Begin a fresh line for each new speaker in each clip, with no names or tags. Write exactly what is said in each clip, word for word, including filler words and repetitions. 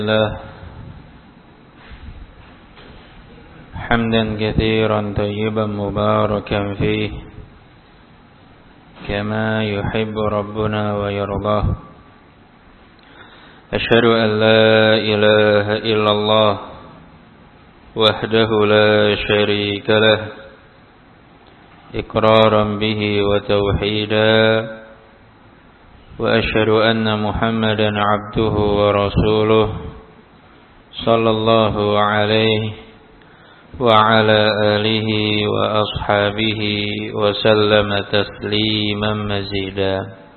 الله حمدا كثيرا طيبا مباركا فيه كما يحب ربنا ويرضاه. أشهد أن لا إله إلا الله وحده لا شريك له إقرارا به وتوحيدا، وأشهد أن محمدا عبده ورسوله صلى الله عليه وعلى آله وأصحابه وسلم تسليما مزيدا.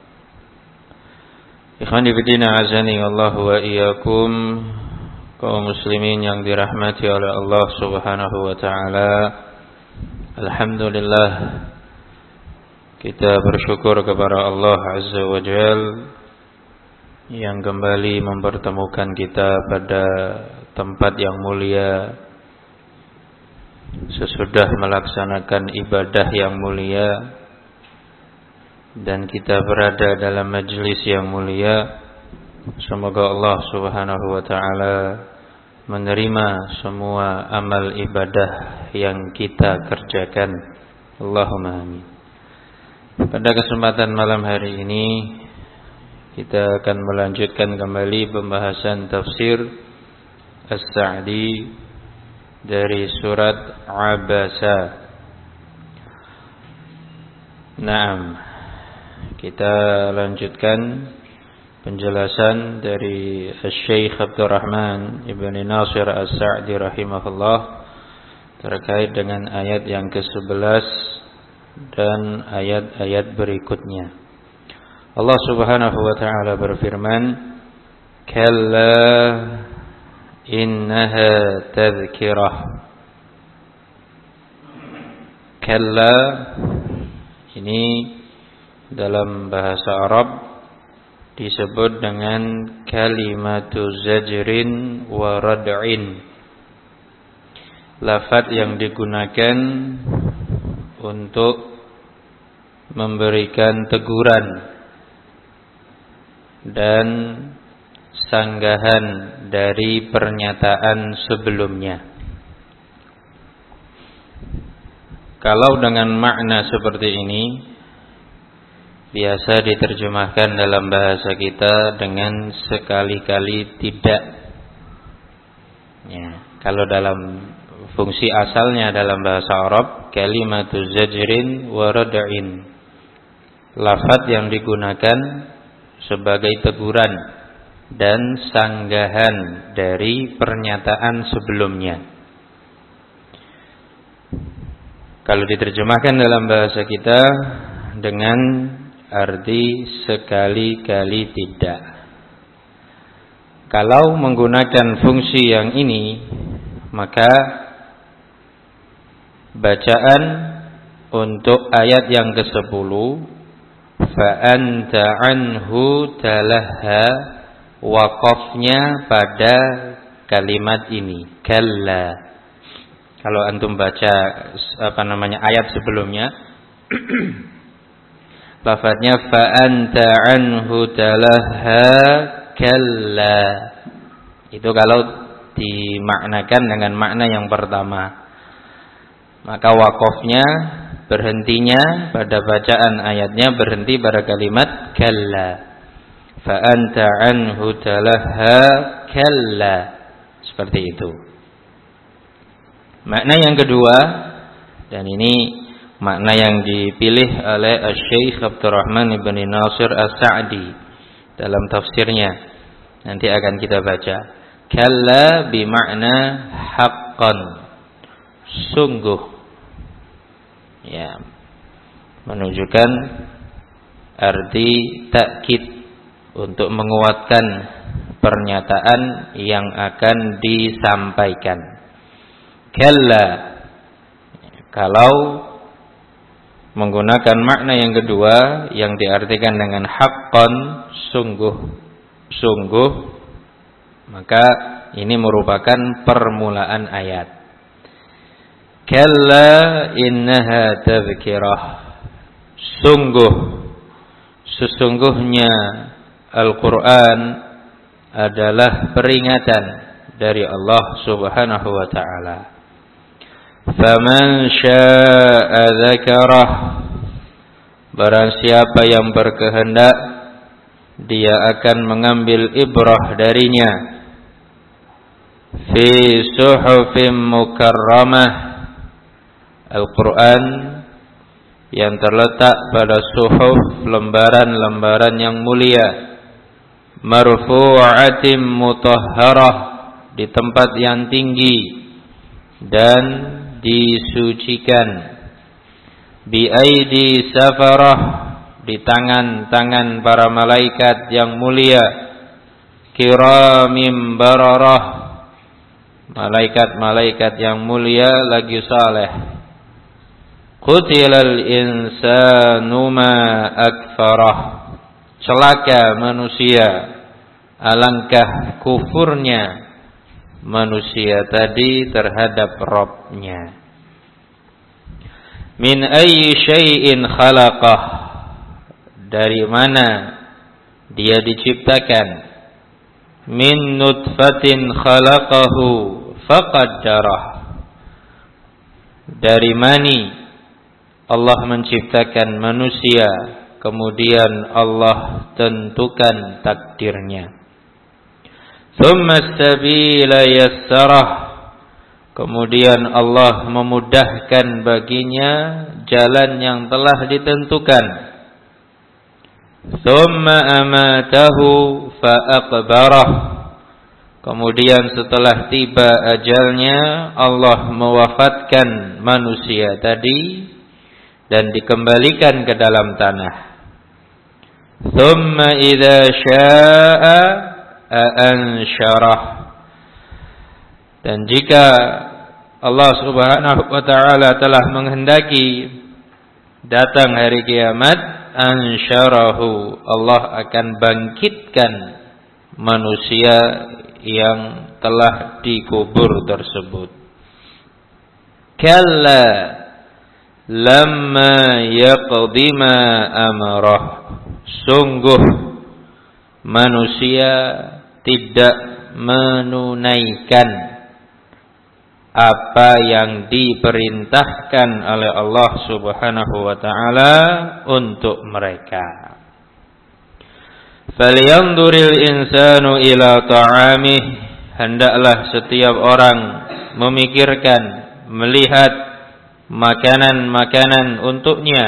Ikhwan fillah azani Allah wa iyyakum, kaum muslimin yang dirahmati oleh Allah Subhanahu wa taala. Alhamdulillah, kita bersyukur kepada Allah Azza wa Jal yang kembali mempertemukan kita pada tempat yang mulia sesudah melaksanakan ibadah yang mulia, dan kita berada dalam majlis yang mulia. Semoga Allah Subhanahu wa taala menerima semua amal ibadah yang kita kerjakan. Allahumma amin. Pada kesempatan malam hari ini kita akan melanjutkan kembali pembahasan tafsir As-Sa'di dari surat Abasa. Naam, kita lanjutkan penjelasan dari Syekh Abdurrahman Ibn Nasir As-Sa'di rahimahullah terkait dengan ayat yang kesebelas dan ayat-ayat berikutnya. Allah Subhanahu wa taala berfirman, "Kalla innaha tadhkirah." Kalla ini dalam bahasa Arab disebut dengan kalimatu zajrin wa rad'in. Lafaz yang digunakan untuk memberikan teguran dan sanggahan dari pernyataan sebelumnya. Kalau dengan makna seperti ini biasa diterjemahkan dalam bahasa kita dengan sekali-kali tidak. Ya, kalau dalam fungsi asalnya dalam bahasa Arab, kalimatu zajrin wa rad'in, lafaz yang digunakan sebagai teguran dan sanggahan dari pernyataan sebelumnya. Kalau diterjemahkan dalam bahasa kita dengan arti sekali-kali tidak. Kalau menggunakan fungsi yang ini, maka bacaan untuk ayat yang kesepuluh, fa anta anhu talaha, waqafnya pada kalimat ini, kalla. Kalau antum baca apa namanya ayat sebelumnya, lafadznya fa anta anhu talaha kalla. Itu kalau dimaknakan dengan makna yang pertama. Maka waqafnya, berhentinya pada bacaan ayatnya berhenti pada kalimat kalla. Fa anta anhu talaha kalla. Seperti itu. Makna yang kedua, dan ini makna yang dipilih oleh Syekh Abdurrahman Ibn Nasir As-Sa'di dalam tafsirnya. Nanti akan kita baca. Kalla bimakna haqqan, sungguh. Ya, menunjukkan arti takkid untuk menguatkan pernyataan yang akan disampaikan. Kalla, kalau menggunakan makna yang kedua yang diartikan dengan haqqan, sungguh, sungguh, maka ini merupakan permulaan ayat. Kalla innaha tadhkirah, sungguh, sesungguhnya Al-Quran adalah peringatan dari Allah Subhanahu wa taala. Faman syaa'a dzakarah, barang siapa yang berkehendak dia akan mengambil ibrah darinya. Fi suhufim mukarramah, Al-Quran yang terletak pada suhuf, lembaran-lembaran yang mulia, marfu'atim mutahharah, di tempat yang tinggi dan disucikan, bi aidi safarah, di tangan-tangan para malaikat yang mulia, kiramim bararah, malaikat-malaikat yang mulia lagi saleh. Qutilal insanu ma akfarah, celaka manusia, alangkah kufurnya manusia tadi terhadap Rabbnya. Min ayyi syai'in khalaqah, dari mana dia diciptakan. Min nutfatin khalaqahu faqaddarah, dari mani Allah menciptakan manusia, kemudian Allah tentukan takdirnya. Tsumma sabila yassarah, kemudian Allah memudahkan baginya jalan yang telah ditentukan. Tsumma amatahu fa aqbarah, kemudian setelah tiba ajalnya Allah mewafatkan manusia tadi dan dikembalikan ke dalam tanah. Tsumma idza syaa'a ansyarah, dan jika Allah Subhanahu wa taala telah menghendaki datang hari kiamat, ansyarahu, Allah akan bangkitkan manusia yang telah dikubur tersebut. Kalla lamma yaqdi ma amarah, sungguh manusia tidak menunaikan apa yang diperintahkan oleh Allah Subhanahu wa taala untuk mereka. Falyanzuril insanu ila ta'amih, hendaklah setiap orang memikirkan, melihat makanan-makanan untuknya.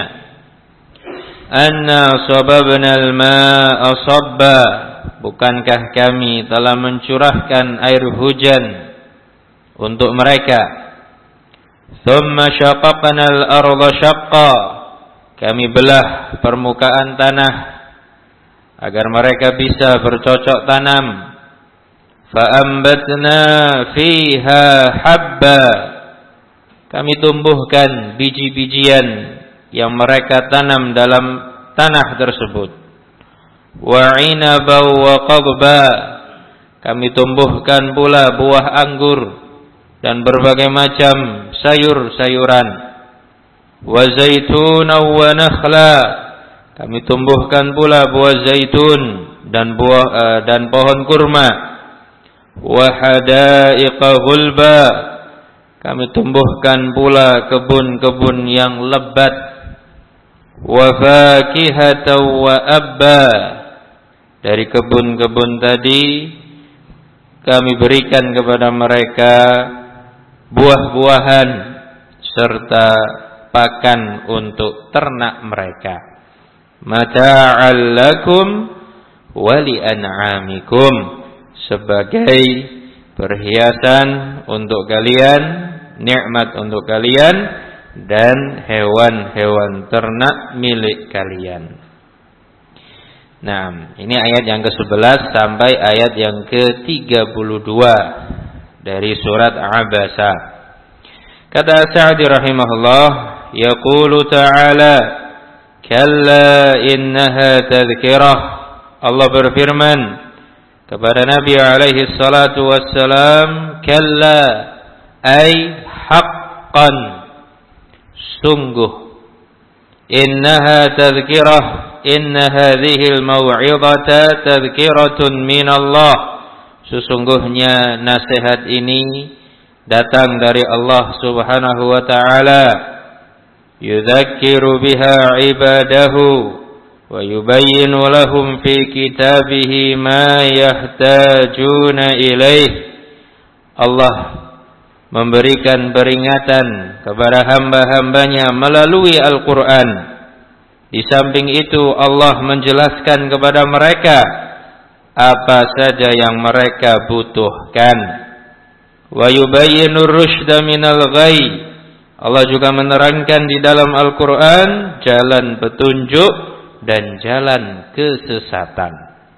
Anna sababnal ma'a sabba, bukankah kami telah mencurahkan air hujan untuk mereka. Thumma syaqaqnal arda syaqqa, kami belah permukaan tanah agar mereka bisa bercocok tanam. Fa ambatna fiha habba, kami tumbuhkan biji-bijian yang mereka tanam dalam tanah tersebut. Wa 'inaban wa qadba, kami tumbuhkan pula buah anggur dan berbagai macam sayur-sayuran. Wa zaitunan wa nakhla, kami tumbuhkan pula buah zaitun dan buah uh, dan pohon kurma. Wa hadaiqa ghulba, kami tumbuhkan pula kebun-kebun yang lebat. Wa fakihatan wa abba, dari kebun-kebun tadi kami berikan kepada mereka buah-buahan serta pakan untuk ternak mereka. Mata'al lakum wa li an'amikum, sebagai perhiasan untuk kalian, nikmat untuk kalian dan hewan-hewan ternak milik kalian. Nah, ini ayat yang ke sebelas sampai ayat yang ke tiga puluh dua dari surat Abasa. Kata Sa'di rahimahullah, yaqulu ta'ala, kalla innaha tadhkirah. Allah berfirman kepada Nabi alaihi salatu wassalam, kalla ay haqqan, sungguh, innaha tadhkirah, inna hadhihi al-maw'idhata tadhkiratun min Allah, sesungguhnya nasihat ini datang dari Allah Subhanahu wa ta'ala, yudzakiru biha ibadahu wa yubayyinu lahum fi kitabihi ma yahtajuna ilaih. Allah memberikan peringatan kepada hamba-hambanya melalui Al-Quran. Di samping itu Allah menjelaskan kepada mereka apa saja yang mereka butuhkan. Wa yubayyinur rusyda minal ghayy. Allah juga menerangkan di dalam Al-Quran jalan petunjuk dan jalan kesesatan.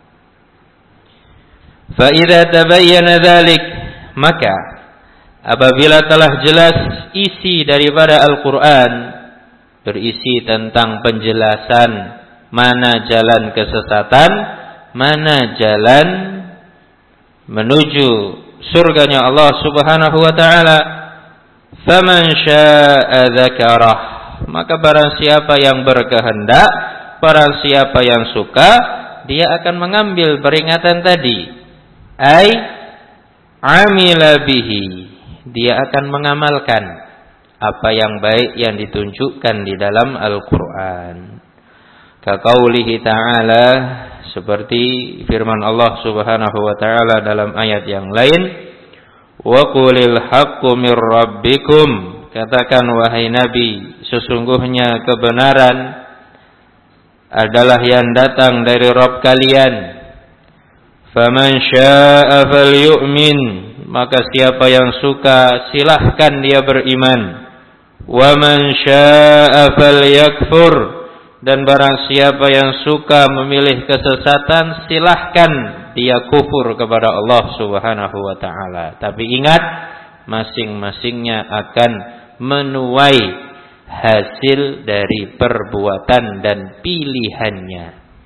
Fa idza tabayyana dzalik, maka apabila telah jelas isi daripada Al-Quran, berisi tentang penjelasan mana jalan kesesatan, mana jalan menuju surganya Allah Subhanahu wa ta'ala, faman syaa'a dzakarah, maka barang siapa yang berkehendak, barang siapa yang suka, dia akan mengambil peringatan tadi, ai amila bihi, dia akan mengamalkan apa yang baik yang ditunjukkan di dalam Al-Quran. Kaqaulihi ta'ala, seperti firman Allah Subhanahu wa ta'ala dalam ayat yang lain, wa qulil haqqu mir rabbikum, katakan wahai Nabi, sesungguhnya kebenaran adalah yang datang dari Rabb kalian. Faman syaa'a falyu'min, maka siapa yang suka silahkan dia beriman. Wa man syaa'a falyakfur, dan barang siapa yang suka memilih kesesatan, silahkan dia kufur kepada Allah Subhanahu wa ta'ala. Tapi ingat, masing-masingnya akan menuai hasil dari perbuatan dan pilihannya.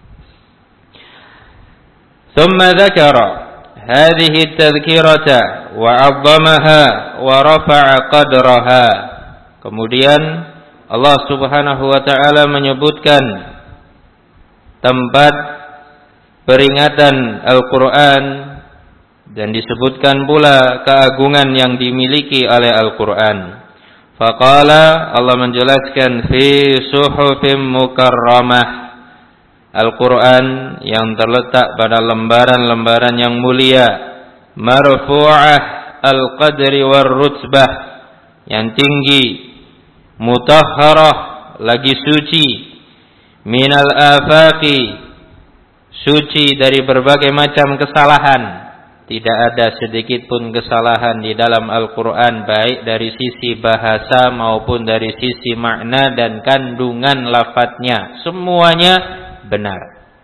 Tsumma dzakara hadhihi tadhkirata wa 'azzamaha wa rafa'a qadraha. Kemudian Allah Subhanahu wa ta'ala menyebutkan tempat peringatan Al-Quran, dan disebutkan pula keagungan yang dimiliki oleh Al-Quran. Faqala, Allah menjelaskan, fi suhufim mukarramah, Al-Quran yang terletak pada lembaran-lembaran yang mulia, marfu'ah al-qadri war rutbah, yang tinggi, mutahharah, lagi suci, minal afaqi, suci dari berbagai macam kesalahan. Tidak ada sedikit pun kesalahan di dalam Al-Quran, baik dari sisi bahasa maupun dari sisi makna dan kandungan lafadznya, semuanya benar.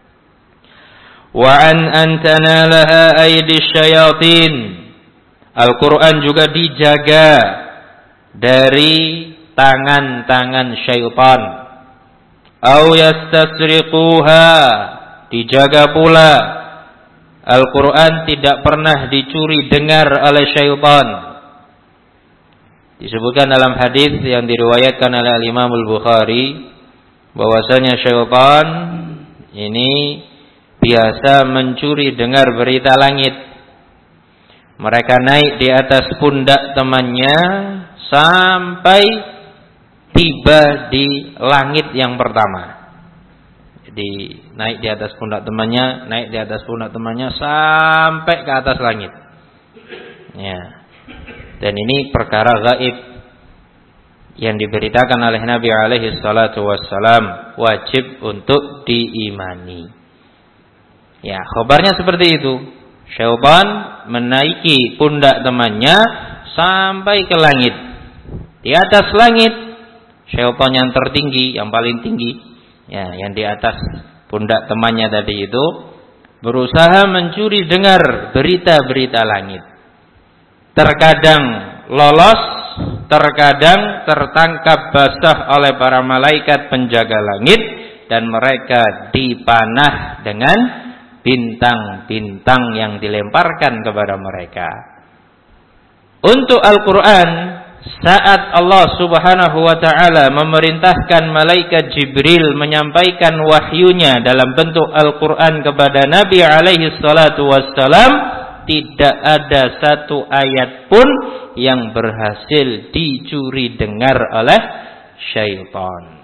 Wa an antana laha aydis syayatin, Al-Quran juga dijaga dari tangan-tangan syaitan. Au yastasriquha, dijaga pula Al-Quran tidak pernah dicuri dengar oleh syaitan. Disebutkan dalam hadis yang diriwayatkan oleh Imam Al-Bukhari bahwasanya syaitan ini biasa mencuri dengar berita langit. Mereka naik di atas pundak temannya sampai tiba di langit yang pertama. Jadi naik di atas pundak temannya, naik di atas pundak temannya sampai ke atas langit. Ya. Dan ini perkara gaib yang diberitakan oleh Nabi alaihi salatu wassalam, wajib untuk diimani. Ya, khabarnya seperti itu. Syaitan menaiki pundak temannya sampai ke langit. Di atas langit, syaitan yang tertinggi, yang paling tinggi, ya, yang di atas pundak temannya tadi itu, berusaha mencuri dengar berita-berita langit. Terkadang lolos, terkadang tertangkap basah oleh para malaikat penjaga langit, dan mereka dipanah dengan bintang-bintang yang dilemparkan kepada mereka. Untuk Al-Quran, saat Allah Subhanahu wa ta'ala memerintahkan malaikat Jibril menyampaikan wahyunya dalam bentuk Al-Quran kepada Nabi alaihi salatu wassalam, tidak ada satu ayat pun yang berhasil dicuri dengar oleh syaitan.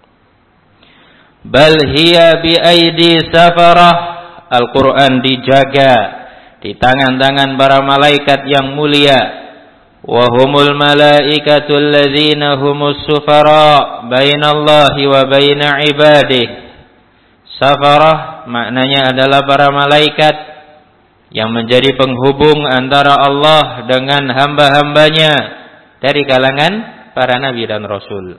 Bal hiya bi aidi safarah. Al-Quran dijaga di tangan-tangan para malaikat yang mulia. Wa humul malaikatul ladzina humus sufara bainallahi wa baina ibadih. Safarah maknanya adalah para malaikat yang menjadi penghubung antara Allah dengan hamba-hambanya dari kalangan para nabi dan rasul.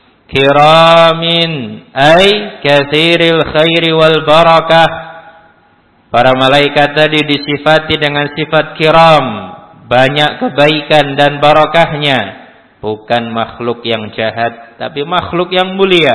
Kiramin ay katsiril khairi wal barakah. Para malaikat tadi disifati dengan sifat kiram, banyak kebaikan dan barakahnya. Bukan makhluk yang jahat, tapi makhluk yang mulia.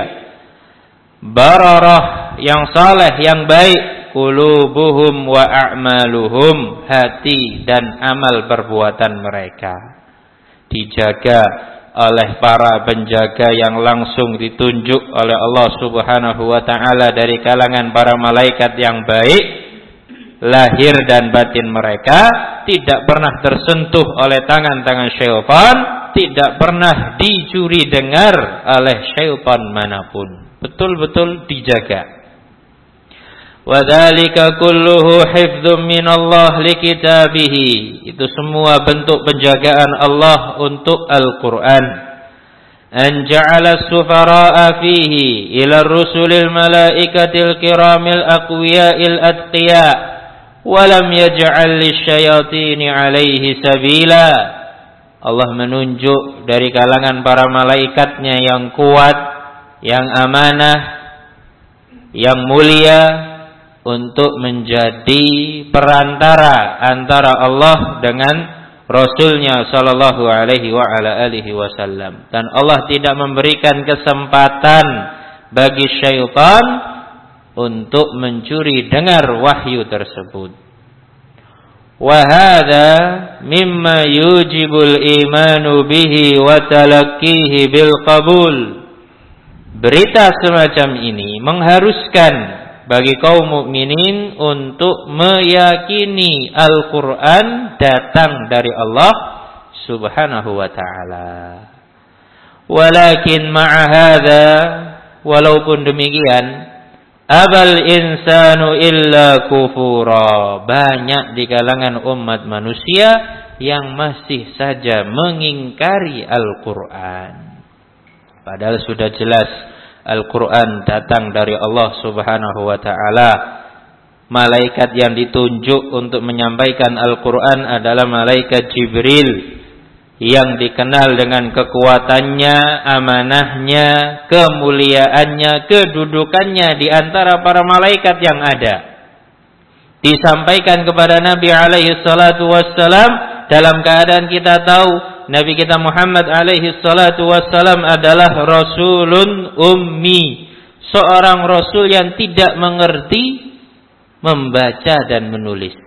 Bararah, yang saleh, yang baik. Qulubuhum wa a'maluhum, hati dan amal perbuatan mereka dijaga oleh para penjaga yang langsung ditunjuk oleh Allah Subhanahu wa ta'ala dari kalangan para malaikat yang baik. Lahir dan batin mereka tidak pernah tersentuh oleh tangan-tangan syaitan, tidak pernah dicuri dengar oleh syaitan manapun. Betul-betul dijaga. Wa dzalika kulluhu hifdzun min Allah li kitabihi. Itu semua bentuk penjagaan Allah untuk Al-Qur'an. An ja'ala as-sufara'a fihi ila ar-rusulil malaikatil kiramil aqwiya'il atqiya. Walam yaj'al lisyayatini alaihi sabila. Allah menunjuk dari kalangan para malaikatnya yang kuat, yang amanah, yang mulia untuk menjadi perantara antara Allah dengan Rasulnya sallallahu alaihi wa ala alihi wasallam. Dan Allah tidak memberikan kesempatan bagi syaitan untuk mencuri dengar wahyu tersebut. Wa hadza mimma yujibul imanu bihi wa talaqqihi bil qabul. Berita semacam ini mengharuskan bagi kaum mukminin untuk meyakini Al-Qur'an datang dari Allah Subhanahu wa taala. Walakin ma'a hadza, walaupun demikian, abal insanu illa kufura. Banyak di kalangan umat manusia yang masih saja mengingkari Al-Quran. Padahal sudah jelas Al-Quran datang dari Allah Subhanahu wa ta'ala. Malaikat yang ditunjuk untuk menyampaikan Al-Quran adalah malaikat Jibril, yang dikenal dengan kekuatannya, amanahnya, kemuliaannya, kedudukannya di antara para malaikat yang ada. Disampaikan kepada Nabi alaihi salatu wassalam dalam keadaan kita tahu Nabi kita Muhammad alaihi salatu wassalam adalah rasulun ummi, seorang rasul yang tidak mengerti membaca dan menulis.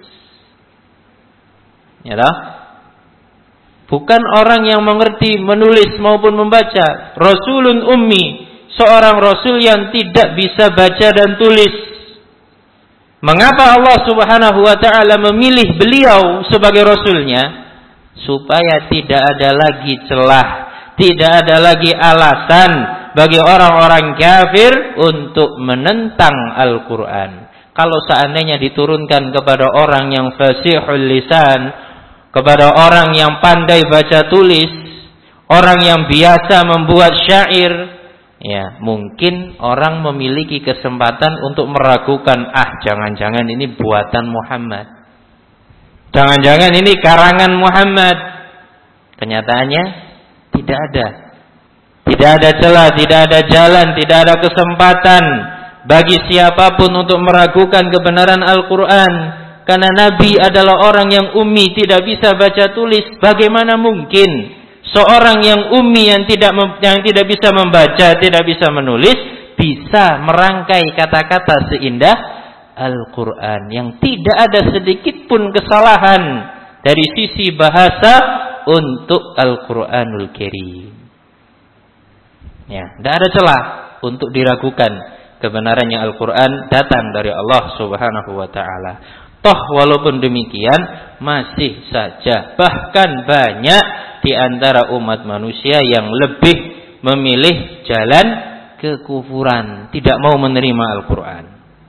Ya lah? Bukan orang yang mengerti menulis maupun membaca. Rasulun ummi, seorang rasul yang tidak bisa baca dan tulis. Mengapa Allah Subhanahu wa ta'ala memilih beliau sebagai rasulnya? Supaya tidak ada lagi celah, tidak ada lagi alasan bagi orang-orang kafir untuk menentang Al-Quran. Kalau seandainya diturunkan kepada orang yang fasihul lisan, kepada orang yang pandai baca tulis, orang yang biasa membuat syair, ya mungkin orang memiliki kesempatan untuk meragukan, ah jangan-jangan ini buatan Muhammad, jangan-jangan ini karangan Muhammad. Kenyataannya tidak ada, tidak ada celah, tidak ada jalan, tidak ada kesempatan bagi siapapun untuk meragukan kebenaran Al-Quran. Karena Nabi adalah orang yang ummi, tidak bisa baca tulis. Bagaimana mungkin seorang yang ummi, yang tidak yang tidak bisa membaca, tidak bisa menulis, bisa merangkai kata-kata seindah Al-Quran yang tidak ada sedikit pun kesalahan dari sisi bahasa untuk Al-Quranul Karim. Ya, tidak ada celah untuk diragukan kebenarannya Al-Quran datang dari Allah Subhanahu wa ta'ala. Toh walaupun demikian masih saja bahkan banyak di antara umat manusia yang lebih memilih jalan kekufuran, tidak mau menerima Al-Quran.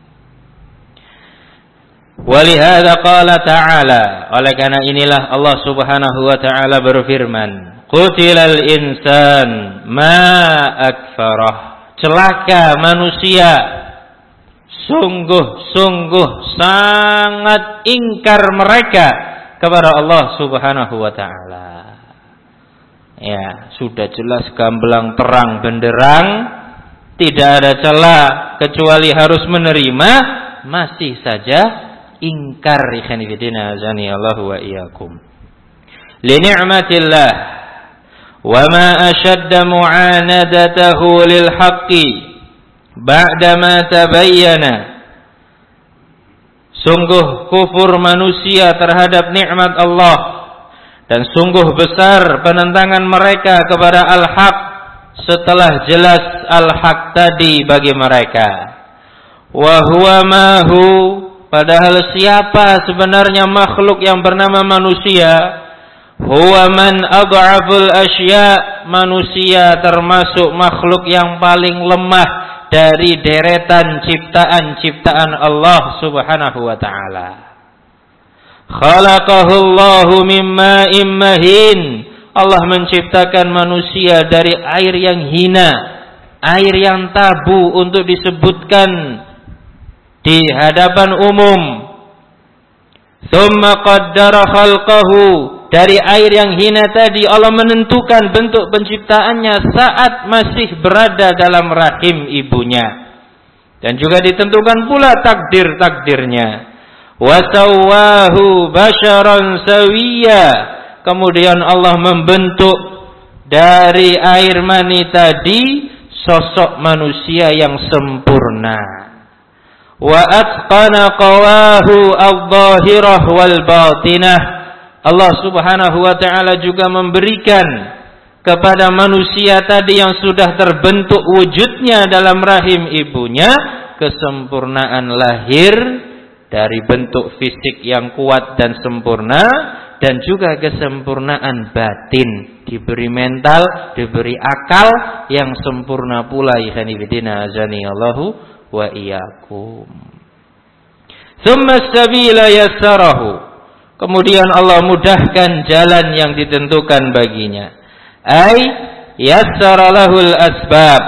Walihada qala ta'ala, oleh karena inilah Allah subhanahu wa ta'ala berfirman, Qutilal insan ma akfarah, celaka manusia, sungguh-sungguh sangat ingkar mereka kepada Allah subhanahu wa ta'ala. Ya, sudah jelas gamblang terang benderang, tidak ada celah kecuali harus menerima, masih saja ingkar. Ikhwan fillah azani Allah wa iyyakum. Li ni'matillah wa ma ashadda mu'anadatahu lil haqqi ba'da ma tabayyana. Sungguh kufur manusia terhadap nikmat Allah dan sungguh besar penentangan mereka kepada al-haq setelah jelas al-haq tadi bagi mereka. Wa huwa ma hu, padahal siapa sebenarnya makhluk yang bernama manusia? Huwa man ad'aful asya, manusia termasuk makhluk yang paling lemah dari deretan ciptaan-ciptaan Allah subhanahu wa ta'ala. Khalaqahu Allahu mimma immahin, Allah menciptakan manusia dari air yang hina, air yang tabu untuk disebutkan di hadapan umum. Tsumma qaddara khalqahu, dari air yang hina tadi Allah menentukan bentuk penciptaannya saat masih berada dalam rahim ibunya, dan juga ditentukan pula takdir-takdirnya. Wa sawwahu basharan sawiyya, kemudian Allah membentuk dari air mani tadi sosok manusia yang sempurna. Wa atqana qawahu al-zahirah wal batinah, Allah subhanahu wa ta'ala juga memberikan kepada manusia tadi yang sudah terbentuk wujudnya dalam rahim ibunya kesempurnaan lahir dari bentuk fisik yang kuat dan sempurna, dan juga kesempurnaan batin, diberi mental, diberi akal yang sempurna pula. Ikhwani fillah azani Allahu wa iyyakum. Tsumma as-sabila yassarahu, kemudian Allah mudahkan jalan yang ditentukan baginya. Ai yassara lahul asbab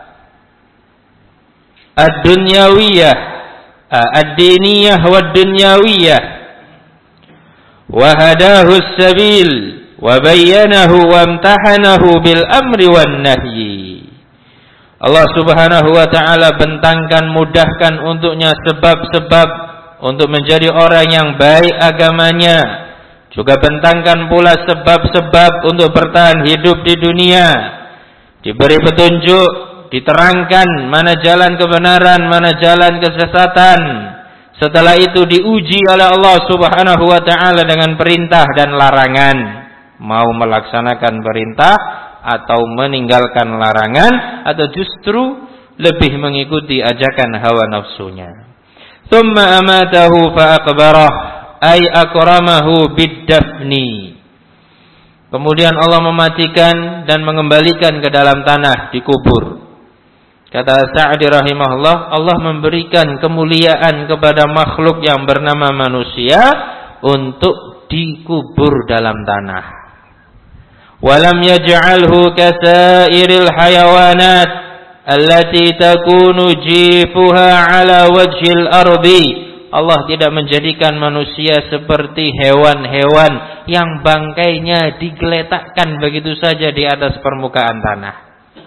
ad-dunyawiyah ad-diniyah wad-dunyawiyah wa hadahu as-sabil wa bayyanahu wa amtahanahu bil amri wan nahyi. Allah subhanahu wa ta'ala bentangkan, mudahkan untuknya sebab-sebab untuk menjadi orang yang baik agamanya, juga bentangkan pula sebab-sebab untuk bertahan hidup di dunia, diberi petunjuk, diterangkan mana jalan kebenaran, mana jalan kesesatan. Setelah itu diuji oleh Allah subhanahu wa ta'ala dengan perintah dan larangan, mau melaksanakan perintah atau meninggalkan larangan, atau justru lebih mengikuti ajakan hawa nafsunya. Tsumma amatahu fa aqbarah ay akramahu bid-dafni, kemudian Allah mematikan dan mengembalikan ke dalam tanah, dikubur. Kata Sa'di rahimahullah, Allah memberikan kemuliaan kepada makhluk yang bernama manusia untuk dikubur dalam tanah. Walam yaj'alhu kasairil hayawanat allati takunu jifuha ala wajhil ardi. Allah tidak menjadikan manusia seperti hewan-hewan yang bangkainya digeletakkan begitu saja di atas permukaan tanah.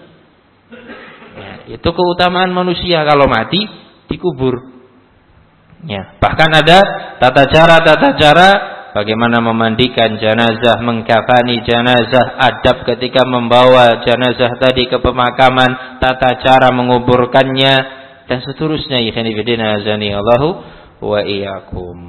Itu keutamaan manusia, kalau mati dikubur. Ya, bahkan ada tata cara-tata cara bagaimana memandikan jenazah, mengkafani jenazah, adab ketika membawa jenazah tadi ke pemakaman, tata cara menguburkannya, dan seterusnya. Ikhwan fillah azani Allahu wa iyyakum.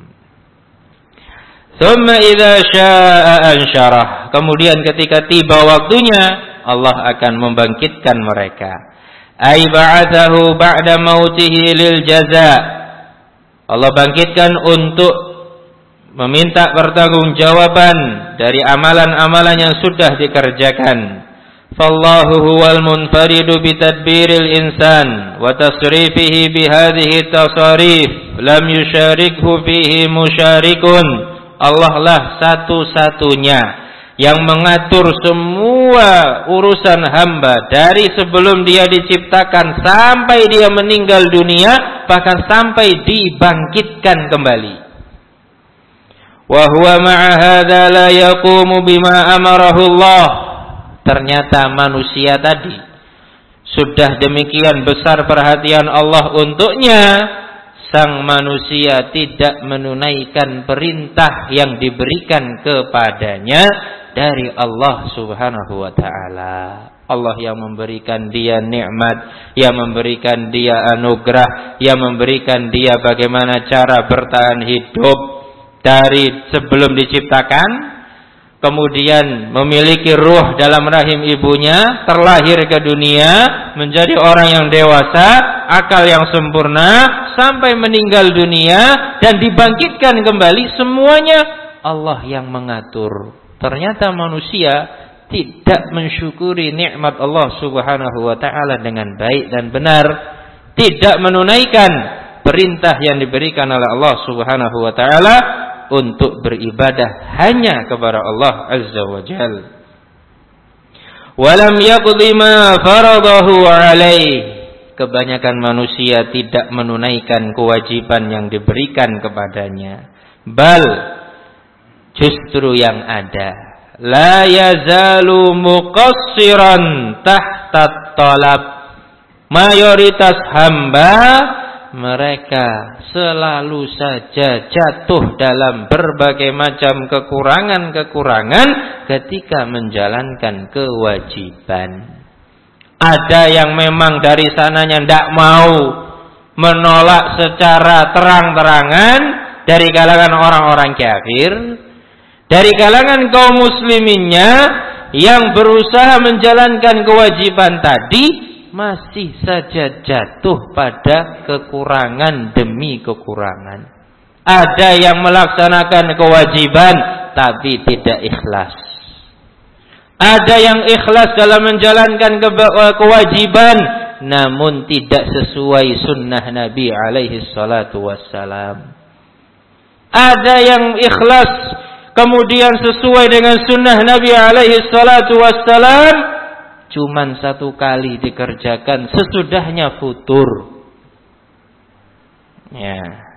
Tsumma idza syaa'a ansyarah, kemudian ketika tiba waktunya Allah akan membangkitkan mereka. Ay ba'athahu ba'da mautihi lil jaza'. Allah bangkitkan untuk meminta pertanggungjawaban dari amalan-amalan yang sudah dikerjakan. Fallahu huwal munfaridu bitadbiril insan wa tasrifihi bihadhihi tasarif lam yusyarikhu fihi musyarikun. Allah lah satu-satunya yang mengatur semua urusan hamba dari sebelum dia diciptakan sampai dia meninggal dunia, bahkan sampai dibangkitkan kembali. Wa huwa ma'a hadza la yaqumu bima amarahu Allah. Ternyata manusia tadi sudah demikian besar perhatian Allah untuknya, sang manusia tidak menunaikan perintah yang diberikan kepadanya dari Allah Subhanahu wa ta'ala. Allah yang memberikan dia nikmat, yang memberikan dia anugerah, yang memberikan dia bagaimana cara bertahan hidup dari sebelum diciptakan, kemudian memiliki ruh dalam rahim ibunya, terlahir ke dunia, menjadi orang yang dewasa, akal yang sempurna, sampai meninggal dunia dan dibangkitkan kembali, semuanya Allah yang mengatur. Ternyata manusia tidak mensyukuri nikmat Allah Subhanahu wa ta'ala dengan baik dan benar, tidak menunaikan perintah yang diberikan oleh Allah Subhanahu wa ta'ala untuk beribadah hanya kepada Allah Azza wa Jal. Walam yaqdi ma faradahu alaih. Kebanyakan manusia tidak menunaikan kewajiban yang diberikan kepadanya. Bal, justru yang ada, la yazalu muqassiran tahta talab. Mayoritas hamba mereka selalu saja jatuh dalam berbagai macam kekurangan-kekurangan ketika menjalankan kewajiban. Ada yang memang dari sananya tidak mau menolak secara terang-terangan dari kalangan orang-orang kafir, dari kalangan kaum musliminnya yang berusaha menjalankan kewajiban tadi, masih saja jatuh pada kekurangan demi kekurangan. Ada yang melaksanakan kewajiban tapi tidak ikhlas. Ada yang ikhlas dalam menjalankan kewajiban namun tidak sesuai sunnah Nabi alaihi salatu wassalam. Ada yang ikhlas kemudian sesuai dengan sunnah Nabi alaihi salatu wassalam, cuman satu kali dikerjakan, sesudahnya futur. Ya.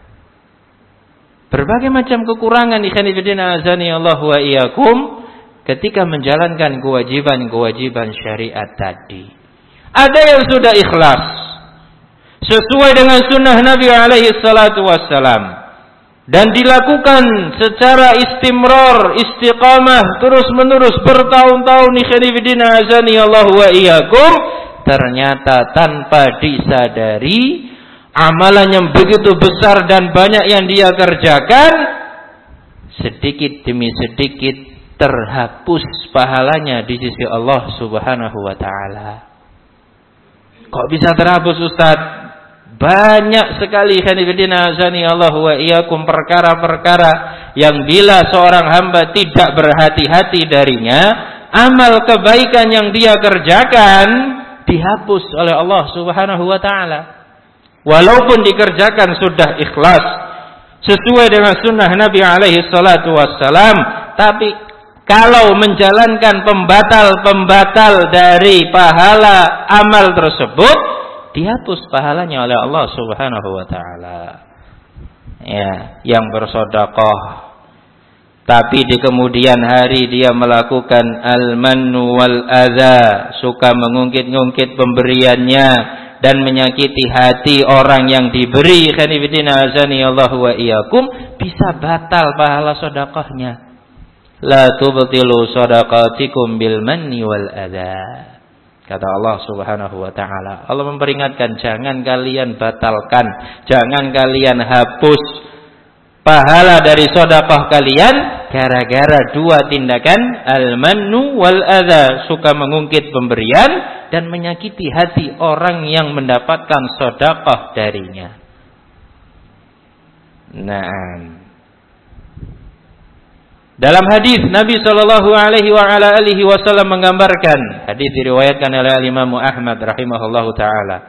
Berbagai macam kekurangan ikhwan fillah azani Allah wa iyyakum ketika menjalankan kewajiban-kewajiban syariat tadi. Ada yang sudah ikhlas sesuai dengan sunnah Nabi alaihi salatu wassalam dan dilakukan secara istimrar, istiqamah, terus-menerus bertahun-tahun, ikhwanifidina azani Allah wa iyyakum, ternyata tanpa disadari amalan yang begitu besar dan banyak yang dia kerjakan, sedikit demi sedikit terhapus pahalanya di sisi Allah Subhanahu wa ta'ala. Kok bisa terhapus, Ustaz? Banyak sekali khanifidina azani Allah wa iyyakum perkara-perkara yang bila seorang hamba tidak berhati-hati darinya, amal kebaikan yang dia kerjakan dihapus oleh Allah Subhanahu wa ta'ala. Walaupun dikerjakan sudah ikhlas sesuai dengan sunnah Nabi alaihi salatu wassalam, tapi kalau menjalankan pembatal-pembatal dari pahala amal tersebut, dihapus pahalanya oleh Allah Subhanahu wa ta'ala. Ya, yang bersedekah tapi di kemudian hari dia melakukan al-mannu wal adza, suka mengungkit-ungkit pemberiannya dan menyakiti hati orang yang diberi, khanifidina azani Allah wa iyyakum, bisa batal pahala sedekahnya. La tubtilu shadaqatikum bil manni wal adza. Kata Allah Subhanahu wa ta'ala. Allah memperingatkan, jangan kalian batalkan, jangan kalian hapus pahala dari sedekah kalian gara-gara dua tindakan, al-mannu wal adza, suka mengungkit pemberian dan menyakiti hati orang yang mendapatkan sedekah darinya. Naam. Dalam hadis Nabi sallallahu alaihi wa ala alihi wasallam menggambarkan, hadis diriwayatkan oleh Imam Ahmad rahimahullahu taala.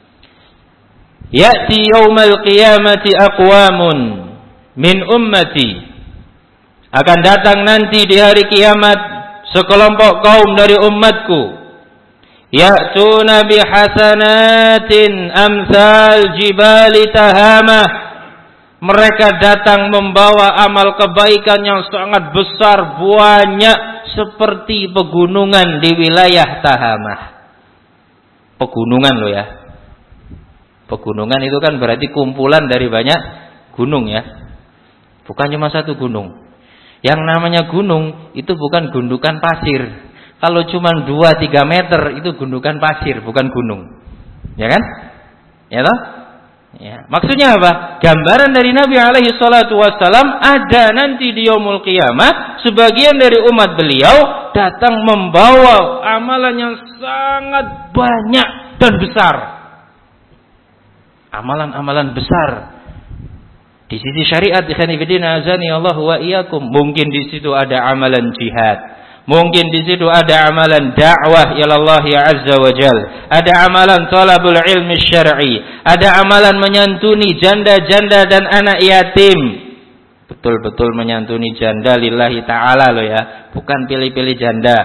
Ya'ti yaumal qiyamati aqwamun min ummati. Akan datang nanti di hari kiamat sekelompok kaum dari umatku. Ya'tuna bihasanatin amsal jibali tahamah. Mereka datang membawa amal kebaikan yang sangat besar, banyak, seperti pegunungan di wilayah Tahamah. Pegunungan loh ya. Pegunungan itu kan berarti kumpulan dari banyak gunung ya. Bukan cuma satu gunung. Yang namanya gunung itu bukan gundukan pasir. Kalau cuma dua tiga meter itu gundukan pasir, bukan gunung. Ya kan? Ya toh? Ya, maksudnya apa? Gambaran dari Nabi alaihi salatu wassalam, ada nanti di yaumul qiyamah sebagian dari umat beliau datang membawa amalan yang sangat banyak dan besar. Amalan-amalan besar di sisi syariat. Ikhwanifidina azani Allah wa iyyakum. Mungkin di situ ada amalan jihad. Mungkin di situ ada amalan dakwah ila Allah azza wa jal. Ada amalan talabul ilmi syar'i. Ada amalan menyantuni janda-janda dan anak yatim. Betul-betul menyantuni janda lillahi ta'ala loh ya. Bukan pilih-pilih janda.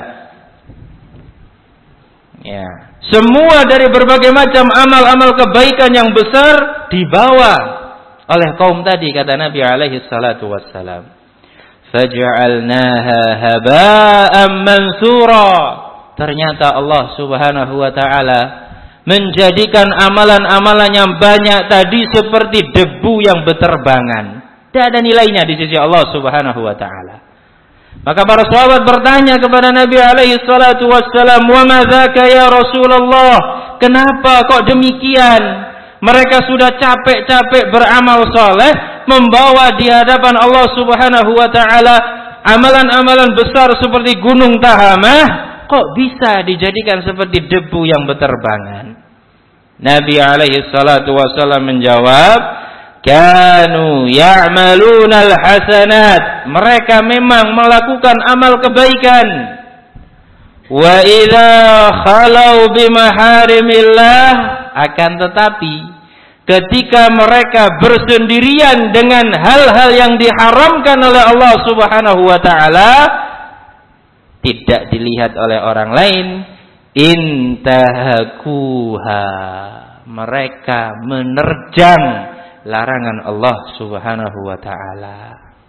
Ya. Semua dari berbagai macam amal-amal kebaikan yang besar dibawa oleh kaum tadi, kata Nabi alaihi salatu wassalam. Faj'alnaha haba'an mansura. Ternyata Allah subhanahu wa ta'ala menjadikan amalan-amalan yang banyak tadi seperti debu yang berterbangan. Tidak ada nilainya di sisi Allah subhanahu wa ta'ala. Maka para sahabat bertanya kepada Nabi alaihi salatu wassalam, "Wa ma dzaka ya Rasulullah?" Kenapa kok demikian? Mereka sudah capek-capek beramal saleh, membawa di hadapan Allah subhanahu wa ta'ala amalan-amalan besar seperti gunung Tahamah, kok bisa dijadikan seperti debu yang berterbangan? Nabi alaihi salatu wassalam menjawab, kanu ya'malunal hasanat. Mereka memang melakukan amal kebaikan. Wa idza khalau bimaharimillah, akan tetapi ketika mereka bersendirian dengan hal-hal yang diharamkan oleh Allah subhanahu wa ta'ala, tidak dilihat oleh orang lain, intahakuha, mereka menerjang larangan Allah subhanahu wa ta'ala.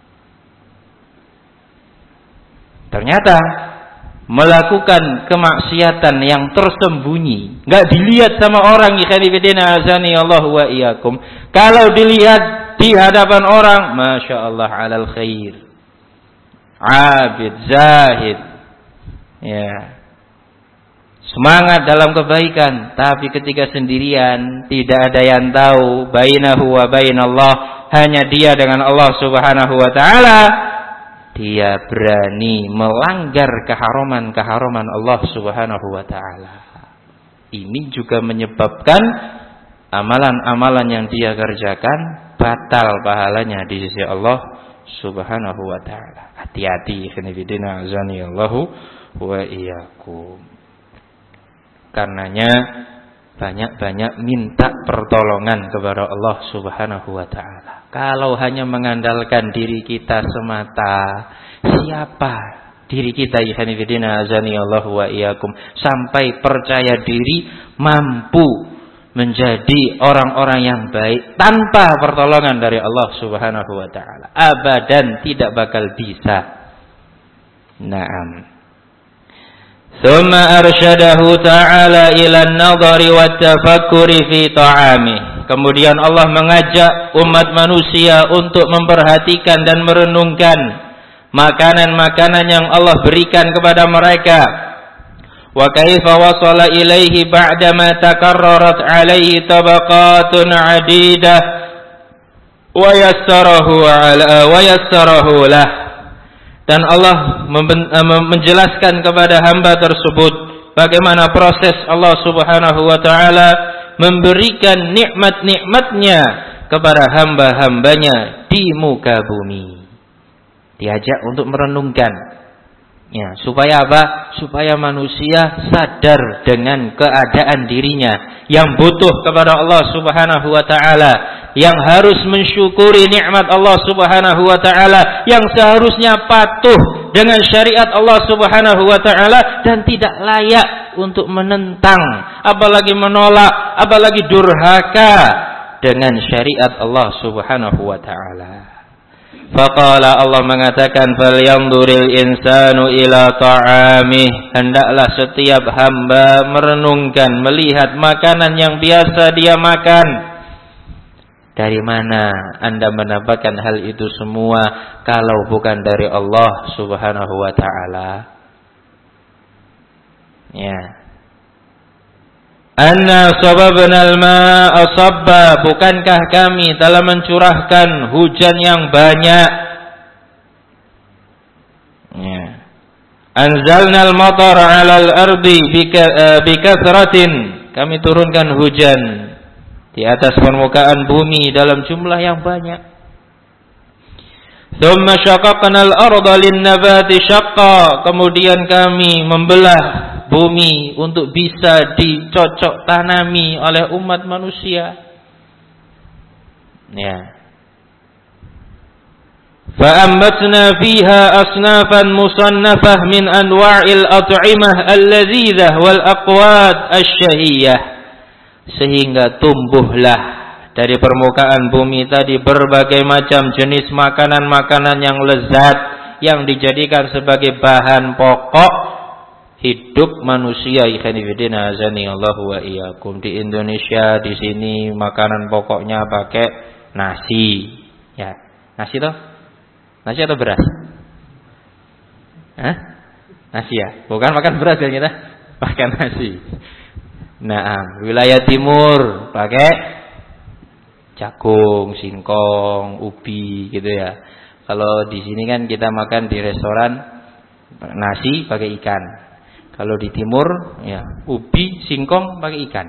Ternyata melakukan kemaksiatan yang tersembunyi, nggak dilihat sama orang, ikhwanifidina azani Allah wa iyyakum. Kalau dilihat di hadapan orang, masya Allah alal khair, abid, zahid, ya, semangat dalam kebaikan. Tapi ketika sendirian, tidak ada yang tahu, bainahu wa bainallah, hanya dia dengan Allah subhanahu wa ta'ala, dia berani melanggar keharaman-keharaman Allah subhanahu wa ta'ala. Ini juga menyebabkan amalan-amalan yang dia kerjakan batal pahalanya di sisi Allah subhanahu wa ta'ala. Hati-hati, ikhwanifidina azani Allahu wa iyyakum. Karenanya banyak-banyak minta pertolongan kepada Allah subhanahu wa ta'ala. Kalau hanya mengandalkan diri kita semata, siapa diri kita, ikhwanifidina azani Allahu wa iyyakum, sampai percaya diri mampu menjadi orang-orang yang baik tanpa pertolongan dari Allah subhanahu wa ta'ala? Abadan tidak bakal bisa. Naam. Thumma arsyadahu ta'ala ila an-nadhari wa tafakkuri fi ta'amih. Kemudian Allah mengajak umat manusia untuk memperhatikan dan merenungkan makanan-makanan yang Allah berikan kepada mereka. Wa kaifa wasala ilaihi ba'da ma takarrarat alaihi tabaqatun 'adidah wa yassarahu 'ala wa yassarahu lah. Dan Allah menjelaskan kepada hamba tersebut bagaimana proses Allah subhanahu wa ta'ala memberikan nikmat-nikmatnya kepada hamba-hambanya di muka bumi. Diajak untuk merenungkan. Ya, supaya apa? Supaya manusia sadar dengan keadaan dirinya yang butuh kepada Allah Subhanahu wa taala, yang harus mensyukuri nikmat Allah Subhanahu wa taala, yang seharusnya patuh dengan syariat Allah Subhanahu wa taala dan tidak layak untuk menentang, apalagi menolak, apalagi durhaka dengan syariat Allah Subhanahu wa taala. Faqala, Allah mengatakan, falyanzuril insanu ila ta'amih, hendaklah setiap hamba merenungkan, melihat makanan yang biasa dia makan. Dari mana Anda mendapatkan hal itu semua kalau bukan dari Allah Subhanahu wa taala? Ya. Anna sababna al-ma'a sabba, bukankah kami telah mencurahkan hujan yang banyak? Ya. Anzalna al-matar 'ala al-ardi bikathratin, kami turunkan hujan di atas permukaan bumi dalam jumlah yang banyak. Thumma syaqaqna al-arda lin-nabati syaqqa, kemudian kami membelah bumi untuk bisa dicocok tanami oleh umat manusia. Ya. Fa'ambatna fiha asnafan musannafah min anwa'il at'imah al-ladzizah wal aqwat asy-syahiyah, sehingga tumbuhlah dari permukaan bumi tadi berbagai macam jenis makanan-makanan yang lezat yang dijadikan sebagai bahan pokok hidup manusia. Ikhwanifidin azani Allahu wa iyyakum. Di Indonesia di sini makanan pokoknya pakai nasi. Ya, nasi toh? Nasi atau beras? Hah? Nasi ya? Bukan makan beras kan kita? Makan nasi. Nah, wilayah timur pakai jagung, singkong, ubi gitu ya. Kalau di sini kan kita makan di restoran nasi pakai ikan. Kalau di timur, ya ubi, singkong pakai ikan.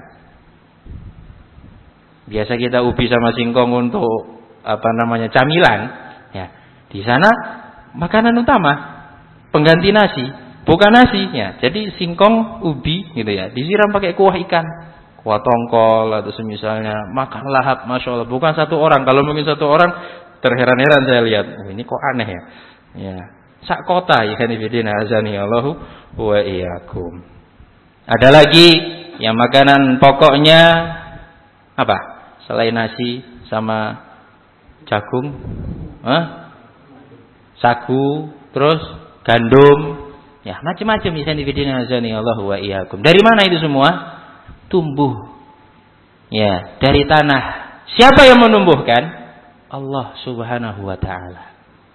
Biasa kita ubi sama singkong untuk apa namanya camilan. Ya, di sana makanan utama, pengganti nasi, bukan nasi. Ya, jadi singkong, ubi, gitu ya, disiram pakai kuah ikan, kuah tongkol atau semisalnya. Makan lahap, masya Allah. Bukan satu orang. Kalau mungkin satu orang terheran-heran saya lihat. Oh, ini kok aneh ya. Ya. Sak kota, ikhwanifidin azani Allahu wa iyyakum. Ada lagi yang makanan pokoknya apa? Selain nasi sama jagung, Hah? sagu, terus gandum, ya macam-macam ikhwanifidin azani Allahu wa iyyakum. Dari mana itu semua? Tumbuh. Ya, dari tanah. Siapa yang menumbuhkan? Allah Subhanahu wa taala.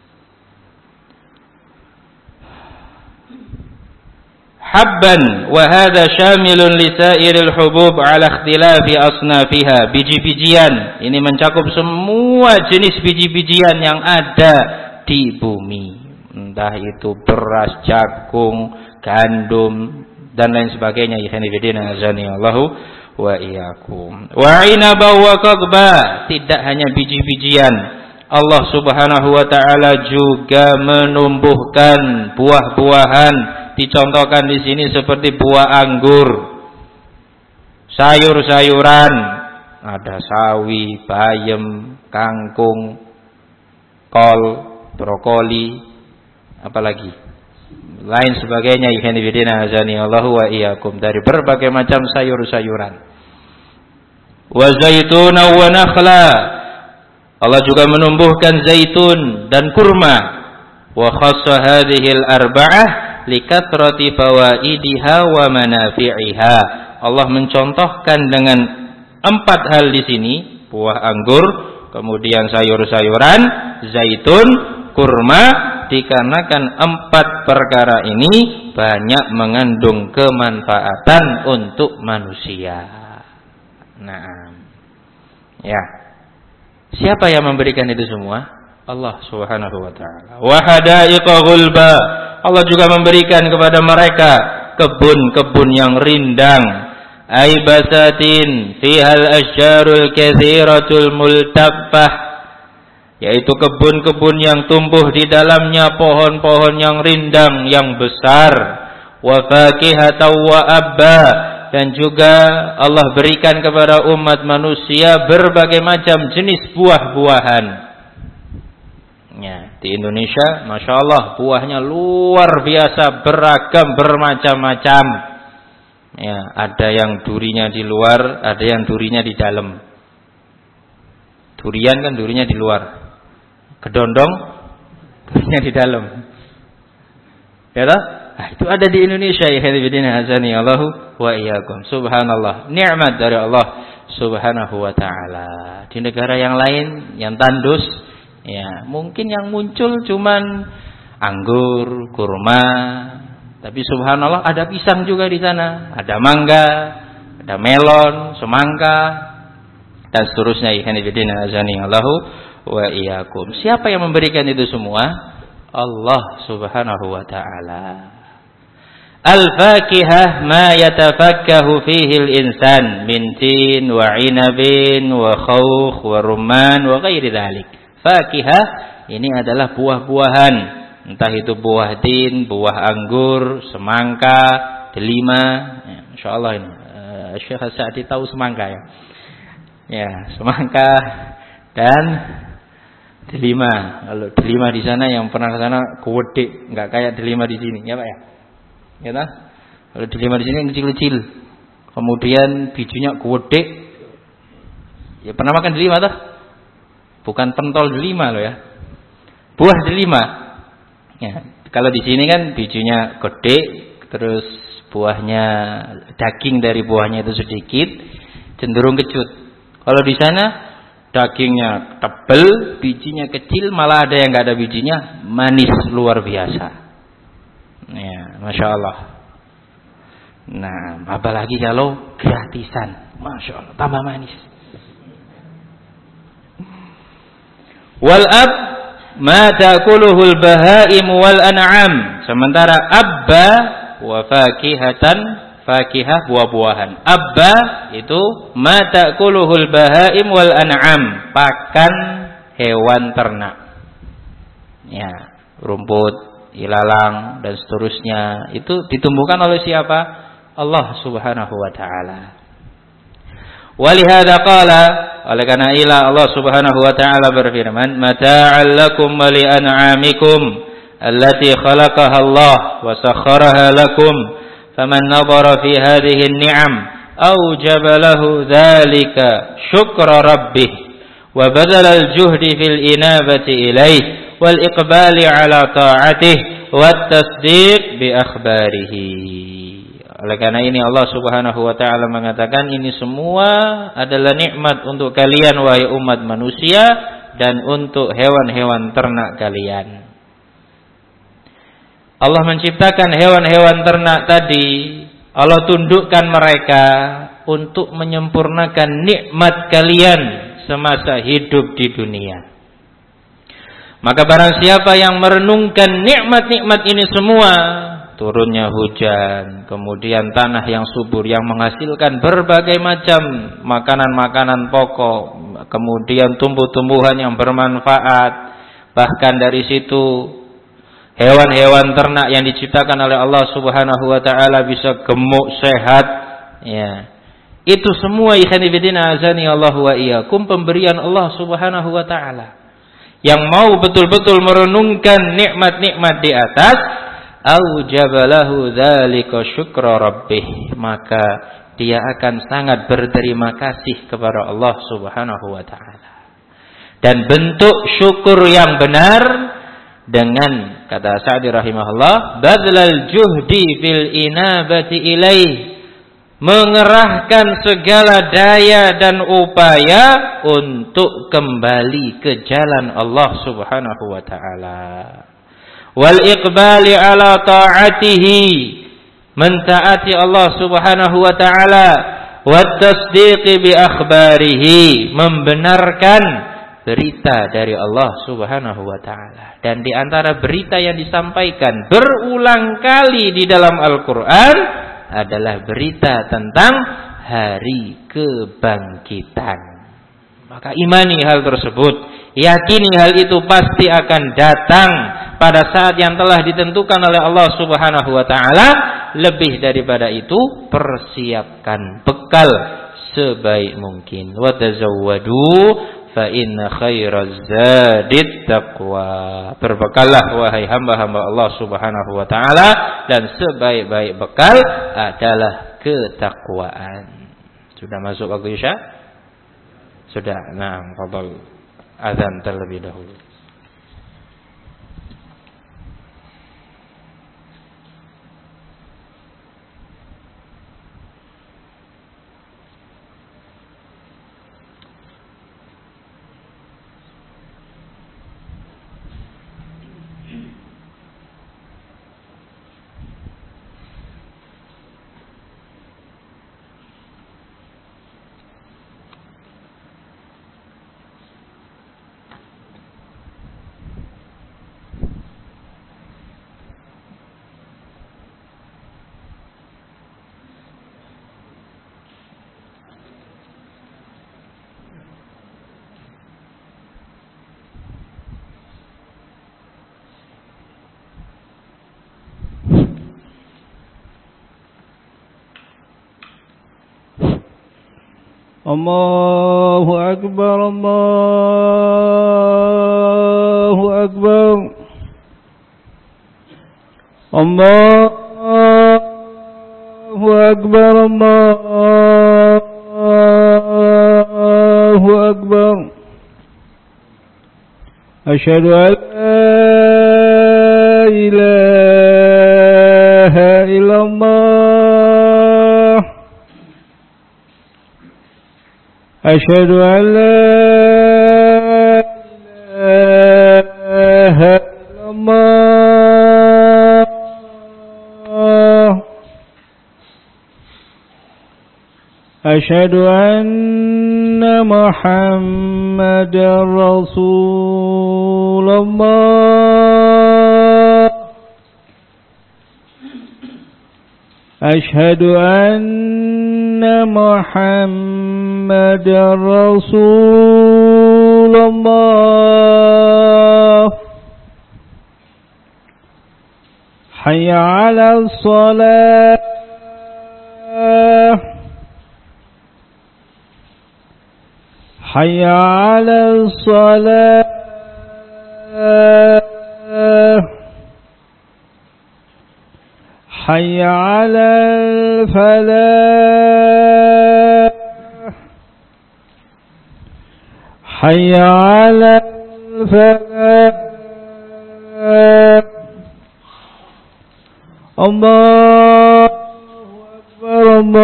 Habban, wa hadha syamilun li sa'iril hubub ala ikhtilafi asnafiha. Biji-bijian ini mencakup semua jenis biji-bijian yang ada di bumi, entah itu beras, jagung, gandum dan lain sebagainya. Ikhwanifidina azani Allahu wa iyyakum. Wa inaba wa qadba, tidak hanya biji-bijian, Allah Subhanahu wa taala juga menumbuhkan buah-buahan. Dicontohkan di sini seperti buah anggur, sayur-sayuran, ada sawi, bayam, kangkung, kol, brokoli, apalagi lain sebagainya. Ikhwanifidina azani Allahu wa iyyakum, dari berbagai macam sayur-sayuran. Wa zaituna wa nakhla, Allah juga menumbuhkan zaitun dan kurma. Wa khassa hadhihi al-arba'ah likatrati fawaidiha wa manafi'iha. Allah mencontohkan dengan empat hal di sini, buah anggur, kemudian sayur-sayuran, zaitun, kurma, dikarenakan empat perkara ini banyak mengandung kemanfaatan untuk manusia. Nah, ya. Siapa yang memberikan itu semua? Allah Subhanahu wa taala. Wa hadaiqa ghulba, Allah juga memberikan kepada mereka kebun-kebun yang rindang. Ay basatin fihal asjarul katsiratul multaffah, yaitu kebun-kebun yang tumbuh di dalamnya pohon-pohon yang rindang yang besar, wa fakihatan wa abba, dan juga Allah berikan kepada umat manusia berbagai macam jenis buah-buahan. Ya, di Indonesia Masya Allah buahnya luar biasa, beragam, bermacam-macam. Ya, ada yang durinya di luar, ada yang durinya di dalam. Durian kan durinya di luar, kedondong durinya di dalam. Ya tak? Nah, itu ada di Indonesia ya hadza azani Allahu wa iyyakum. Subhanallah, nikmat dari Allah Subhanahu wa taala. Di negara yang lain yang tandus, ya, mungkin yang muncul cuman anggur, kurma, tapi subhanallah ada pisang juga di sana, ada mangga, ada melon, semangka, dan seterusnya. Ikhwanifidina azani Allahu wa iyyakum. Siapa yang memberikan itu semua? Allah Subhanahu wa taala. Al-fakihah ma yatafakkahu fihi al-insan min tin wa 'inabin wa khawkh wa rumman wa ghairi dzalik. Fakihah ini adalah buah-buahan, entah itu buah tin, buah anggur, semangka, delima. Ya, insyaallah ini uh, Syekh Sa'di tahu semangka ya. Ya, semangka dan delima. Kalau delima di sana yang pernah ke sana gede, enggak kayak delima di sini, ya Pak ya. Ya tak? Kalau delima di sini kecil-kecil. Kemudian bijinya gede. Ya pernah makan delima toh? Bukan pentol delima loh ya. Buah delima. Ya, kalau di sini kan bijinya gede, terus buahnya, daging dari buahnya itu sedikit, cenderung kecut. Kalau di sana dagingnya tebal, bijinya kecil, malah ada yang nggak ada bijinya, manis luar biasa. Ya, Masya Allah. Nah, apalagi kalau gratisan, Masya Allah, tambah manis. Wal ab ma ta'kuluhul bahaim wal an'am. Sementara abba wa fakihatan, fakihah buah-buahan. Abba itu ma ta'kuluhul bahaim wal an'am, pakan hewan ternak. Ya, rumput, ilalang dan seterusnya itu ditumbuhkan oleh siapa? Allah Subhanahu wa taala. Walihada qala, oleh karena ila Allah Subhanahu wa taala berfirman, mata'al lakum wa li an'amikum allati khalaqaha Allah wa sakhkharaha lakum faman nadhara fi hadhihi an-ni'am awjaba lahu dhalika syukra rabbih wa badala al-juhdi fil inabati ilayhi wal iqbali ala ta'atih wat tasdiq bi akhbarihi. Oleh karena ini Allah Subhanahu wa taala mengatakan ini semua adalah nikmat untuk kalian wahai umat manusia dan untuk hewan-hewan ternak kalian. Allah menciptakan hewan-hewan ternak tadi, Allah tundukkan mereka untuk menyempurnakan nikmat kalian semasa hidup di dunia. Maka barang siapa yang merenungkan nikmat-nikmat ini semua, turunnya hujan, kemudian tanah yang subur yang menghasilkan berbagai macam makanan-makanan pokok, kemudian tumbuh-tumbuhan yang bermanfaat, bahkan dari situ hewan-hewan ternak yang diciptakan oleh Allah Subhanahu wa taala bisa gemuk, sehat, ya. Itu semua ikhwanifidina azani Allah wa iyyakum, pemberian Allah Subhanahu wa taala. Yang mau betul-betul merenungkan nikmat-nikmat di atas, aujabalahu dzalika syukra rabbih, maka dia akan sangat berterima kasih kepada Allah Subhanahu wa taala. Dan bentuk syukur yang benar dengan kata Sa'di rahimahullah, badlal juhdi fil inabati ilaih, mengerahkan segala daya dan upaya untuk kembali ke jalan Allah Subhanahu wa taala. Wal iqbali ala ta'atihi, mentaati Allah Subhanahu wa taala, wat tasdiqi bi akhbarihi, membenarkan berita dari Allah Subhanahu wa taala. Dan di antara berita yang disampaikan berulang kali di dalam Al-Qur'an adalah berita tentang hari kebangkitan. Maka imani hal tersebut, Yakini hal itu pasti akan datang pada saat yang telah ditentukan oleh Allah Subhanahu wa taala. Lebih daripada itu, persiapkan bekal sebaik mungkin. Wa tazawwadu fa inna khairaz zadit taqwa. Berbekallah wahai hamba-hamba Allah Subhanahu wa taala, dan sebaik-baik bekal adalah ketakwaan. Sudah masuk waktu Isya? Sudah. Nah, fadhal azan terlebih dahulu.
Allahu Akbar, Allahu Akbar, Allahu Akbar, Allahu Akbar. Asyhadu an la ilaha illallah. أشهد أن لا إله إلا الله. أشهد أن محمدا رسول الله. أشهد أن محمد رسول الله. حي على الصلاة. حي على الصلاة. حي على الفلاح. حي على الفلاح. الله أكبر،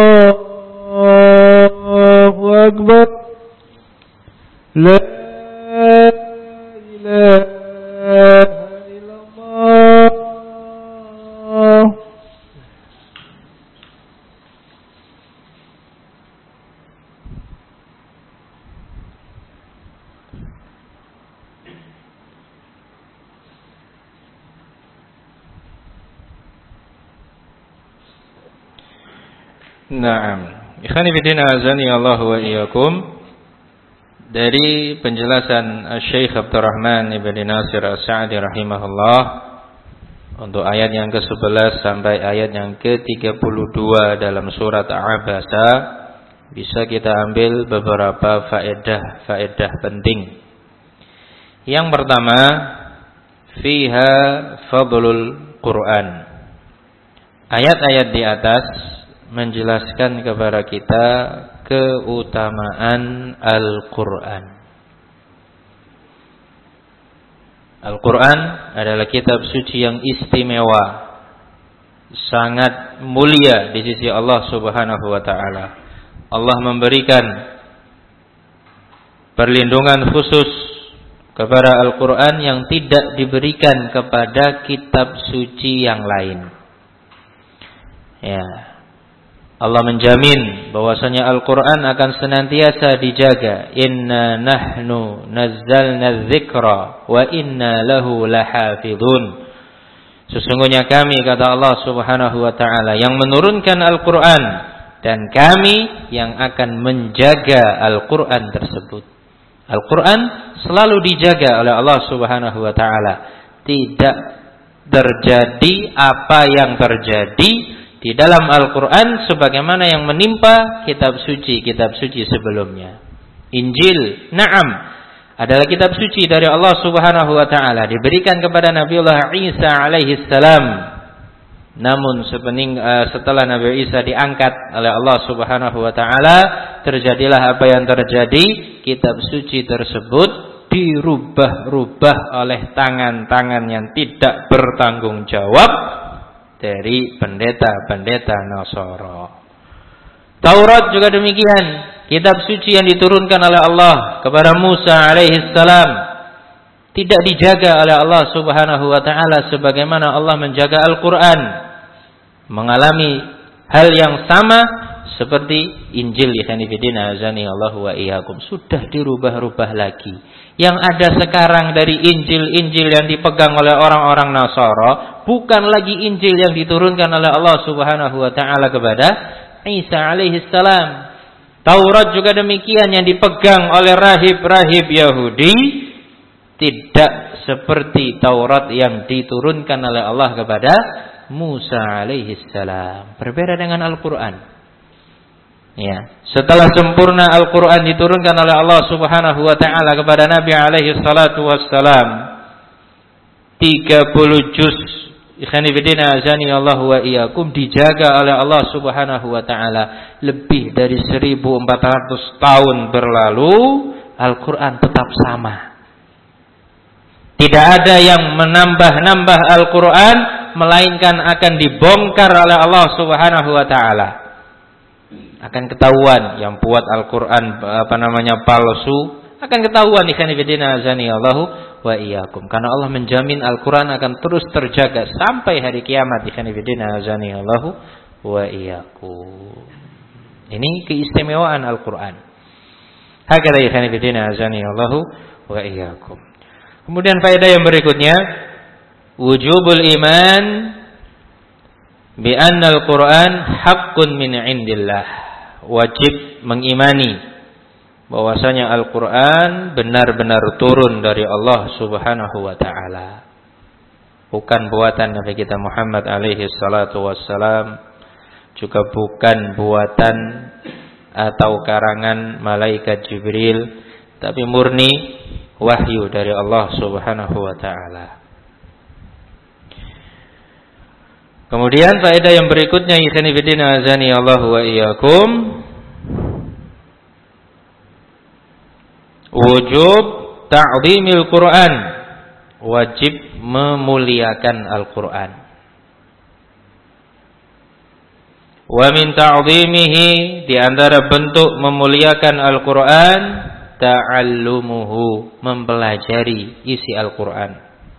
الله أكبر. لا إله إلا الله.
Naam. Ikhwani fillah azani Allah wa iyyakum. Dari penjelasan Syekh Abdurrahman Ibn Nasir As-Sa'di rahimahullah untuk ayat yang ke sebelas sampai ayat yang ke tiga puluh dua dalam surat Abasa, bisa kita ambil beberapa faedah-faedah penting. Yang pertama, fiha fadlul Quran. Ayat-ayat di atas menjelaskan kepada kita keutamaan Al-Quran. Al-Quran adalah kitab suci yang istimewa, sangat mulia di sisi Allah Subhanahu wa taala. Allah memberikan perlindungan khusus kepada Al-Quran yang tidak diberikan kepada kitab suci yang lain. Ya, Allah menjamin bahwasanya Al-Quran akan senantiasa dijaga. Inna nahnu nazzalna dzikra wa inna lahu lahafidhun. Sesungguhnya kami, kata Allah Subhanahu wa taala, yang menurunkan Al-Quran, dan kami yang akan menjaga Al-Quran tersebut. Al-Quran selalu dijaga oleh Allah Subhanahu wa ta'ala. Tidak terjadi apa yang terjadi di dalam Al-Quran sebagaimana yang menimpa kitab suci-kitab suci sebelumnya. Injil, na'am, adalah kitab suci dari Allah Subhanahu wa ta'ala, diberikan kepada Nabiullah Isa alaihi salam. Namun sepening, uh, setelah Nabi Isa diangkat oleh Allah Subhanahu wa ta'ala, terjadilah apa yang terjadi. Kitab suci tersebut dirubah-rubah oleh tangan-tangan yang tidak bertanggung jawab dari pendeta-pendeta Nasara. Taurat juga demikian, kitab suci yang diturunkan oleh Allah kepada Musa alaihi salam, tidak dijaga oleh Allah Subhanahu wa ta'ala sebagaimana Allah menjaga Al-Quran. Mengalami hal yang sama seperti Injil, ikhwanifidina azani Allah wa iyyakum, sudah dirubah-rubah lagi. Yang ada sekarang dari Injil-Injil yang dipegang oleh orang-orang Nasara bukan lagi Injil yang diturunkan oleh Allah Subhanahu wa ta'ala kepada Isa alaihi salam. Taurat juga demikian, yang dipegang oleh rahib-rahib Yahudi tidak seperti Taurat yang diturunkan oleh Allah kepada Musa alaihi salam. Berbeda dengan Al-Quran. Ya, setelah sempurna Al-Quran diturunkan oleh Allah Subhanahu wa ta'ala kepada Nabi alaihi salatu wassalam, tiga puluh juz, ikhwanifidina azani Allah wa iyyakum, dijaga oleh Allah Subhanahu wa ta'ala. Lebih dari seribu empat ratus tahun berlalu, Al-Quran tetap sama. Tidak ada yang menambah-nambah Al-Quran, melainkan akan dibongkar oleh Allah Subhanahu wa ta'ala. Akan ketahuan yang buat Al-Quran apa namanya palsu, akan ketahuan, ikhwanifidina azani Allah wa iyyakum. Karena Allah menjamin Al-Quran akan terus terjaga sampai hari kiamat, ikhwanifidina azani Allah wa iyyakum. Ini keistimewaan Al-Quran. Hakala ikhwanifidina azani Allah wa iyyakum. Kemudian faedah yang berikutnya, wujubul iman bi anna al-Quran haqqun min indillah. Wajib mengimani bahwasanya Al-Quran benar-benar turun dari Allah Subhanahu wa ta'ala, bukan buatan Nabi kita Muhammad alaihi salatu wassalam, juga bukan buatan atau karangan malaikat Jibril, tapi murni wahyu dari Allah Subhanahu wa ta'ala. Kemudian faedah yang berikutnya, ikhwanifidina azani Allah wa iyyakum, wujub ta'zimil Quran, wajib memuliakan Al-Quran. Wa min ta'zimihi, di antara bentuk memuliakan Al-Quran, ta'allumuhu, mempelajari isi Al-Quran.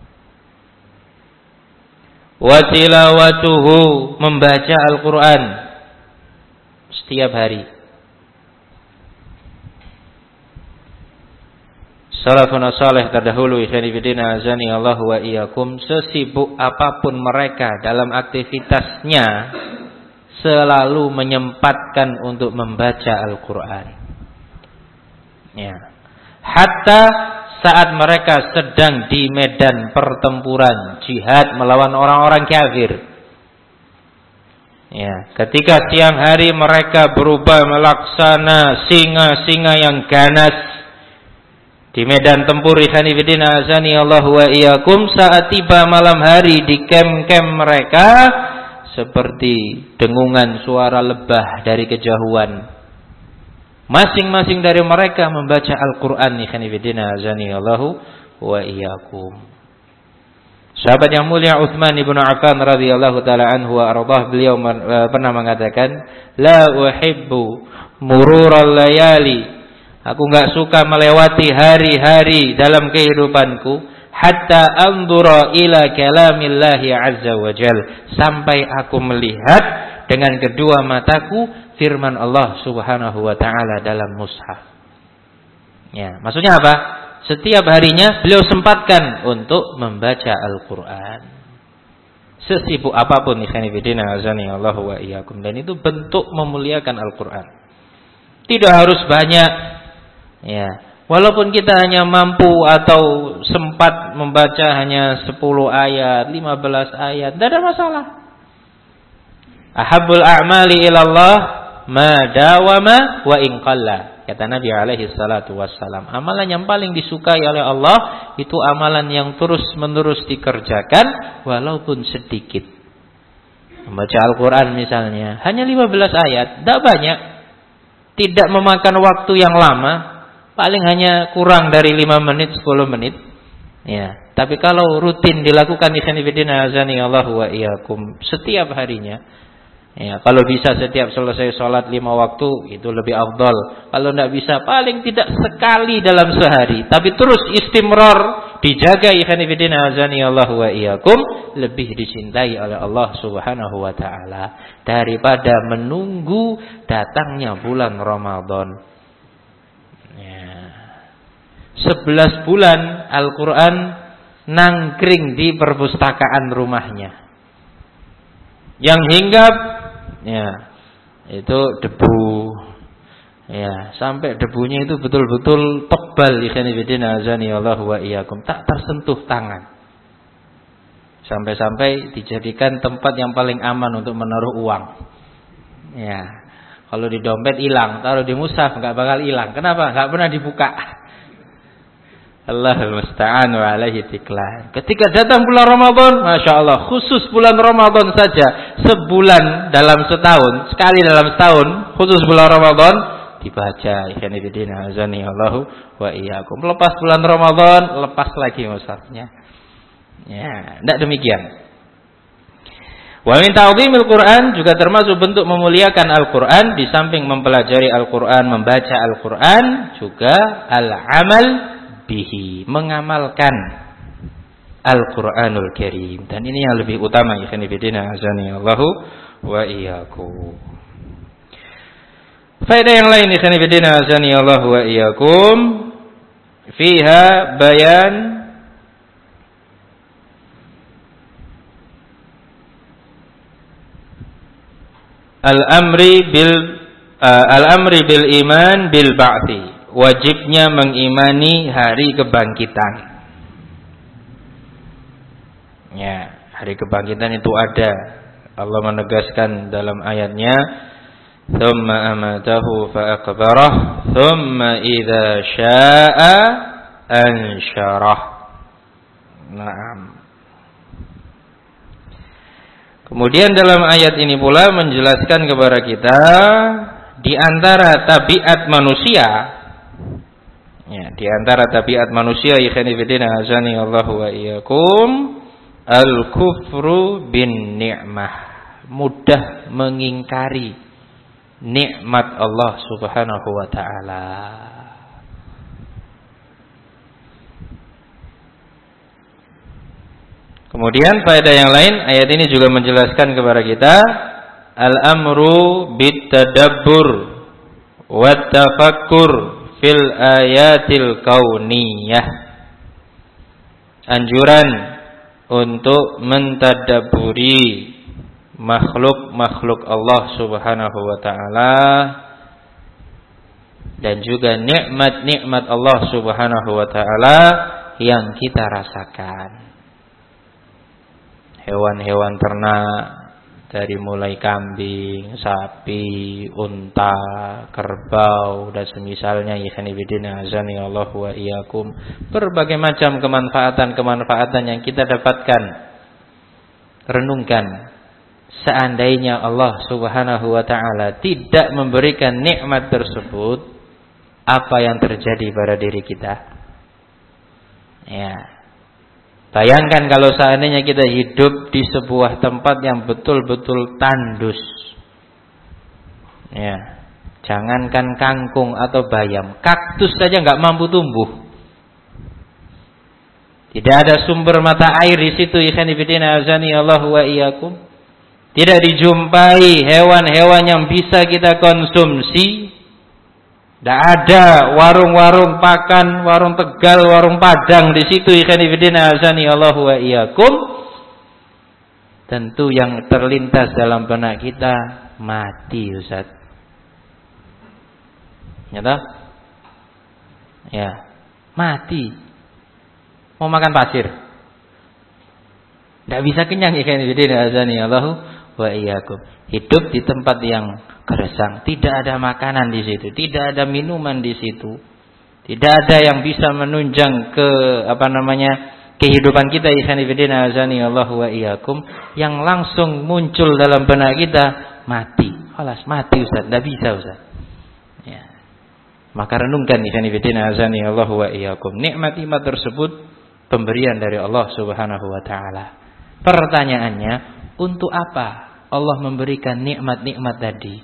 Wa tilawatuhu, membaca Al-Quran setiap hari. Salafun salih terdahulu, ikhwanifidina azani Allah wa iyyakum, sesibuk apapun mereka dalam aktivitasnya, selalu menyempatkan untuk membaca Al-Quran. Ya. Hatta saat mereka sedang di medan pertempuran jihad melawan orang-orang kafir. Ya, ketika siang hari mereka berubah melaksana singa-singa yang ganas di medan tempur, ikhwanifidina azani Allah wa iyyakum, saat tiba malam hari di kem-kem mereka, seperti dengungan suara lebah dari kejauhan. Masing-masing dari mereka membaca Al-Quran, ikhwanifidina azani Allah wa iyyakum. Sahabat yang mulia Utsman ibn Affan radhiyallahu taala anhu wa ardhah, beliau pernah mengatakan, la uhibbu murural layali, aku enggak suka melewati hari-hari dalam kehidupanku, hatta anzura ila kalamillahi azza wa jal, sampai aku melihat dengan kedua mataku firman Allah Subhanahu wa ta'ala dalam mushaf. Ya, maksudnya apa? Setiap harinya beliau sempatkan untuk membaca Al-Quran. Sesibuk apapun, ikhwanifidina azani Allah wa iyyakum, dan itu bentuk memuliakan Al-Quran. Tidak harus banyak, ya, Walaupun kita hanya mampu atau sempat membaca hanya sepuluh ayat, lima belas ayat, tidak ada masalah. Ahabbul a'mali ilallah ma dawama wa in qalla. Kata Nabi alaihi salatu wassalam, amalan yang paling disukai oleh Allah itu amalan yang terus-menerus dikerjakan walaupun sedikit. Membaca Al-Quran misalnya, hanya lima belas ayat, tidak banyak. Tidak memakan waktu yang lama, paling hanya kurang dari lima menit, sepuluh menit. Ya, tapi kalau rutin dilakukan ikhwan fillah azani Allah wa iyyakum setiap harinya, ya, kalau bisa setiap selesai sholat lima waktu itu lebih afdal. Kalau tidak bisa paling tidak sekali dalam sehari, tapi terus istimrar dijaga ikhwan fillah azani Allah wa iyyakum, lebih dicintai oleh Allah Subhanahu wa taala daripada menunggu datangnya bulan Ramadan. Ya. sebelas bulan Al-Qur'an nangkring di perpustakaan rumahnya. Yang hinggap ya itu debu. Ya, sampai debunya itu betul-betul tebal ikhwan fillah azani Allah wa iyyakum, tak tersentuh tangan. Sampai-sampai dijadikan tempat yang paling aman untuk menaruh uang. Ya. Kalau di dompet hilang, taruh di mushaf enggak bakal hilang. Kenapa? Enggak pernah dibuka. Allahul musta'an wa alaihi tiklan. Ketika datang bulan Ramadan, Masya Allah, khusus bulan Ramadan saja, sebulan dalam setahun, sekali dalam setahun, khusus bulan Ramadan, dibaca ikhwan fillah azani Allahu wa iyyakum. Lepas bulan Ramadan, lepas lagi mushafnya. Ya, tidak demikian. Wa min ta'zimil Qur'an juga termasuk bentuk memuliakan Al-Qur'an, di samping mempelajari Al-Qur'an, membaca Al-Qur'an, juga al-amal bihi, mengamalkan Al-Qur'anul Karim. Dan ini yang lebih utama ikhwan fillah azani Allahu wa iyyakum. Faedah yang lain ikhwan fillah azani Allahu wa iyyakum, fiha bayan al-amri bil uh, al-amri bil iman bil ba'thi, wajibnya mengimani hari kebangkitan. Ya, hari kebangkitan itu ada. Allah menegaskan dalam ayatnya, "Tsumma amatahu fa aqbarah, tsumma idza syaa'a ansyarah." Naam. Kemudian dalam ayat ini pula menjelaskan kepada kita di antara tabiat manusia, ya, di antara tabiat manusia ikhwan fillah azani Allah wa iyyakum, al-kufru bin ni'mah, mudah mengingkari nikmat Allah Subhanahu wa taala. Kemudian faedah yang lain, ayat ini juga menjelaskan kepada kita al-amru bit-tadabbur wat tafakkur fil ayatil kauniyah. Anjuran untuk mentadabburi makhluk-makhluk Allah Subhanahu wa taala dan juga nikmat-nikmat Allah Subhanahu wa taala yang kita rasakan. Hewan-hewan ternak dari mulai kambing, sapi, unta, kerbau dan semisalnya ikhwan fillah azani Allah wa iyyakum, berbagai macam kemanfaatan-kemanfaatan yang kita dapatkan. Renungkan, seandainya Allah Subhanahu wa taala tidak memberikan nikmat tersebut, apa yang terjadi pada diri kita? Ya. Bayangkan kalau seandainya kita hidup di sebuah tempat yang betul-betul tandus. Ya. Jangankan kangkung atau bayam, kaktus saja nggak mampu tumbuh. Tidak ada sumber mata air di situ ikhwan fillah azani Allah wa iyyakum. Tidak dijumpai hewan-hewan yang bisa kita konsumsi. Tidak ada warung-warung pakan, warung Tegal, warung Padang di situ ikhwan fillah azani Allah wa iyyakum. Tentu yang terlintas dalam benak kita mati, Ustaz. Nyata? Ya, mati. Mau makan pasir. Tidak bisa kenyang ikan bidina azani Allahu wa iyyakum. Hidup di tempat yang gersang, tidak ada makanan di situ, tidak ada minuman di situ. Tidak ada yang bisa menunjang ke apa namanya kehidupan kita ikan bidina azani Allahu wa iyyakum, yang langsung muncul dalam benak kita mati. Alas mati Ustaz, tidak bisa Ustaz. Ya. Maka renungkan ikan bidina azani Allahu wa iyyakum. Nikmat-nikmat tersebut pemberian dari Allah Subhanahu wa taala. Pertanyaannya, untuk apa Allah memberikan nikmat-nikmat tadi?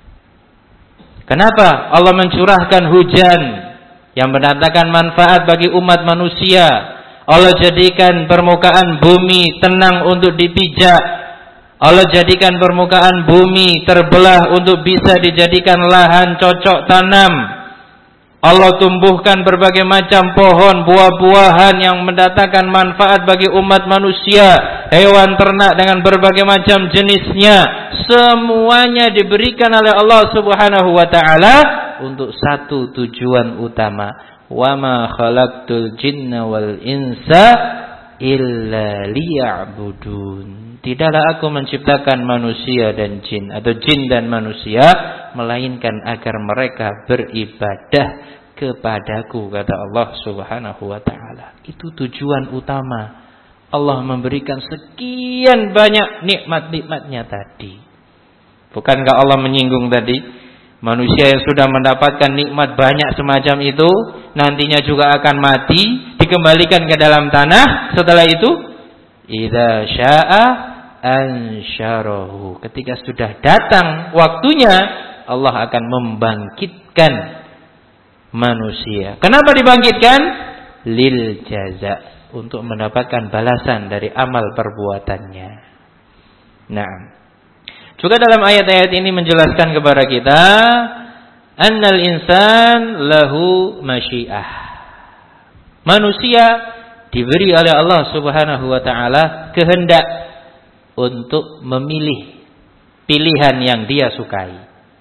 Kenapa Allah mencurahkan hujan yang mendatangkan manfaat bagi umat manusia? Allah jadikan permukaan bumi tenang untuk dipijak. Allah jadikan permukaan bumi terbelah untuk bisa dijadikan lahan cocok tanam. Allah tumbuhkan berbagai macam pohon, buah-buahan yang mendatangkan manfaat bagi umat manusia, hewan ternak dengan berbagai macam jenisnya. Semuanya diberikan oleh Allah Subhanahu wa taala untuk satu tujuan utama. Wa ma khalaqtul jinna wal insa illa liya'budun. Tidaklah aku menciptakan manusia dan jin atau jin dan manusia melainkan agar mereka beribadah kepadaku, kata Allah Subhanahu wa taala. Itu tujuan utama Allah memberikan sekian banyak nikmat-nikmatnya tadi. Bukankah Allah menyinggung tadi, manusia yang sudah mendapatkan nikmat banyak semacam itu nantinya juga akan mati, dikembalikan ke dalam tanah. Setelah itu idza syaa ansyarahu, ketika sudah datang waktunya Allah akan membangkitkan manusia. Kenapa dibangkitkan? Lil jaza, untuk mendapatkan balasan dari amal perbuatannya. Nah, juga dalam ayat-ayat ini menjelaskan kepada kita annal insan lahu masyiah. Manusia diberi oleh Allah Subhanahu wa taala kehendak untuk memilih pilihan yang dia sukai.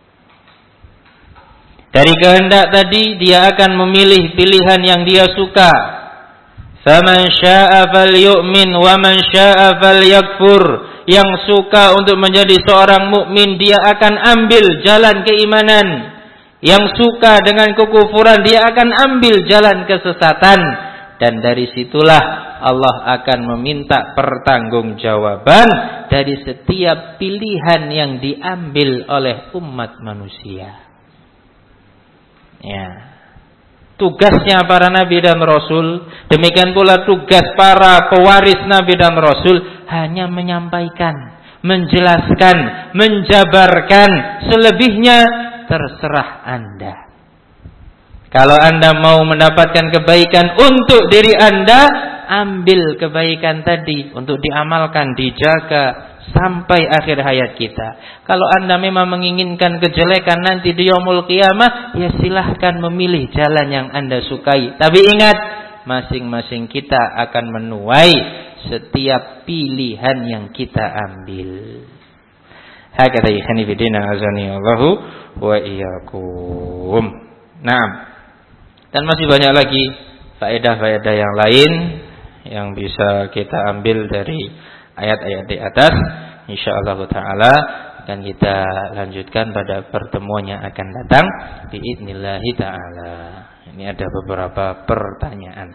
Dari kehendak tadi dia akan memilih pilihan yang dia suka. Faman syaa'a falyu'min wa man syaa'a falyakfur. Yang suka untuk menjadi seorang mukmin dia akan ambil jalan keimanan. Yang suka dengan kekufuran dia akan ambil jalan kesesatan. Dan dari situlah Allah akan meminta pertanggungjawaban dari setiap pilihan yang diambil oleh umat manusia. Ya. Tugasnya para nabi dan rasul, demikian pula tugas para pewaris nabi dan rasul, hanya menyampaikan, menjelaskan, menjabarkan. Selebihnya terserah Anda. Kalau Anda mau mendapatkan kebaikan untuk diri Anda, ambil kebaikan tadi untuk diamalkan, dijaga sampai akhir hayat kita. Kalau Anda memang menginginkan kejelekan nanti di yaumul qiyamah, ya silahkan memilih jalan yang Anda sukai. Tapi ingat, masing-masing kita akan menuai setiap pilihan yang kita ambil. Hakata ikhani bidina azani Allahu wa iyyakum. Naam. Dan masih banyak lagi faedah-faedah yang lain yang bisa kita ambil dari ayat-ayat di atas. Insyaallah taala akan kita lanjutkan pada pertemuan yang akan datang biidznillah taala. Ini ada beberapa pertanyaan.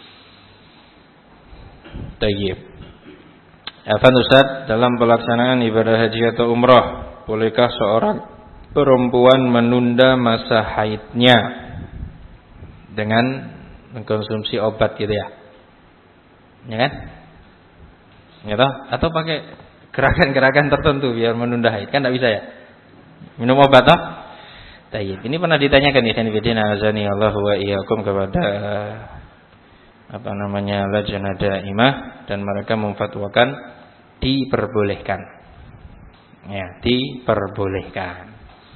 Tayyib. Afan Ustaz, dalam pelaksanaan ibadah haji atau umrah, bolehkah seorang perempuan menunda masa haidnya dengan mengkonsumsi obat gitu ya? Ya kan? Ya toh? Atau pakai gerakan-gerakan tertentu biar menunda haid, kan tidak bisa ya? Minum obat toh? Tayyib. Ini pernah ditanyakan di sini bidina azani Allah wa iyyakum kepada apa namanya Lajnah Daimah, dan mereka memfatwakan diperbolehkan. Ya, diperbolehkan.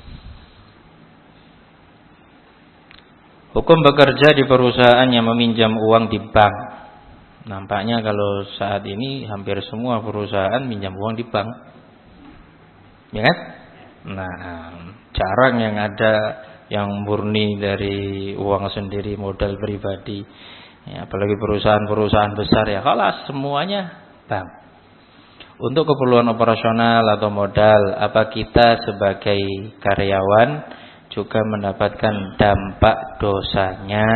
Hukum bekerja di perusahaan yang meminjam uang di bank. Nampaknya kalau saat ini hampir semua perusahaan minjam uang di bank. Ya kan? Nah, jarang yang ada yang murni dari uang sendiri, modal pribadi. Ya, apalagi perusahaan-perusahaan besar ya, kalah semuanya bank. Untuk keperluan operasional atau modal, apa kita sebagai karyawan juga mendapatkan dampak dosanya?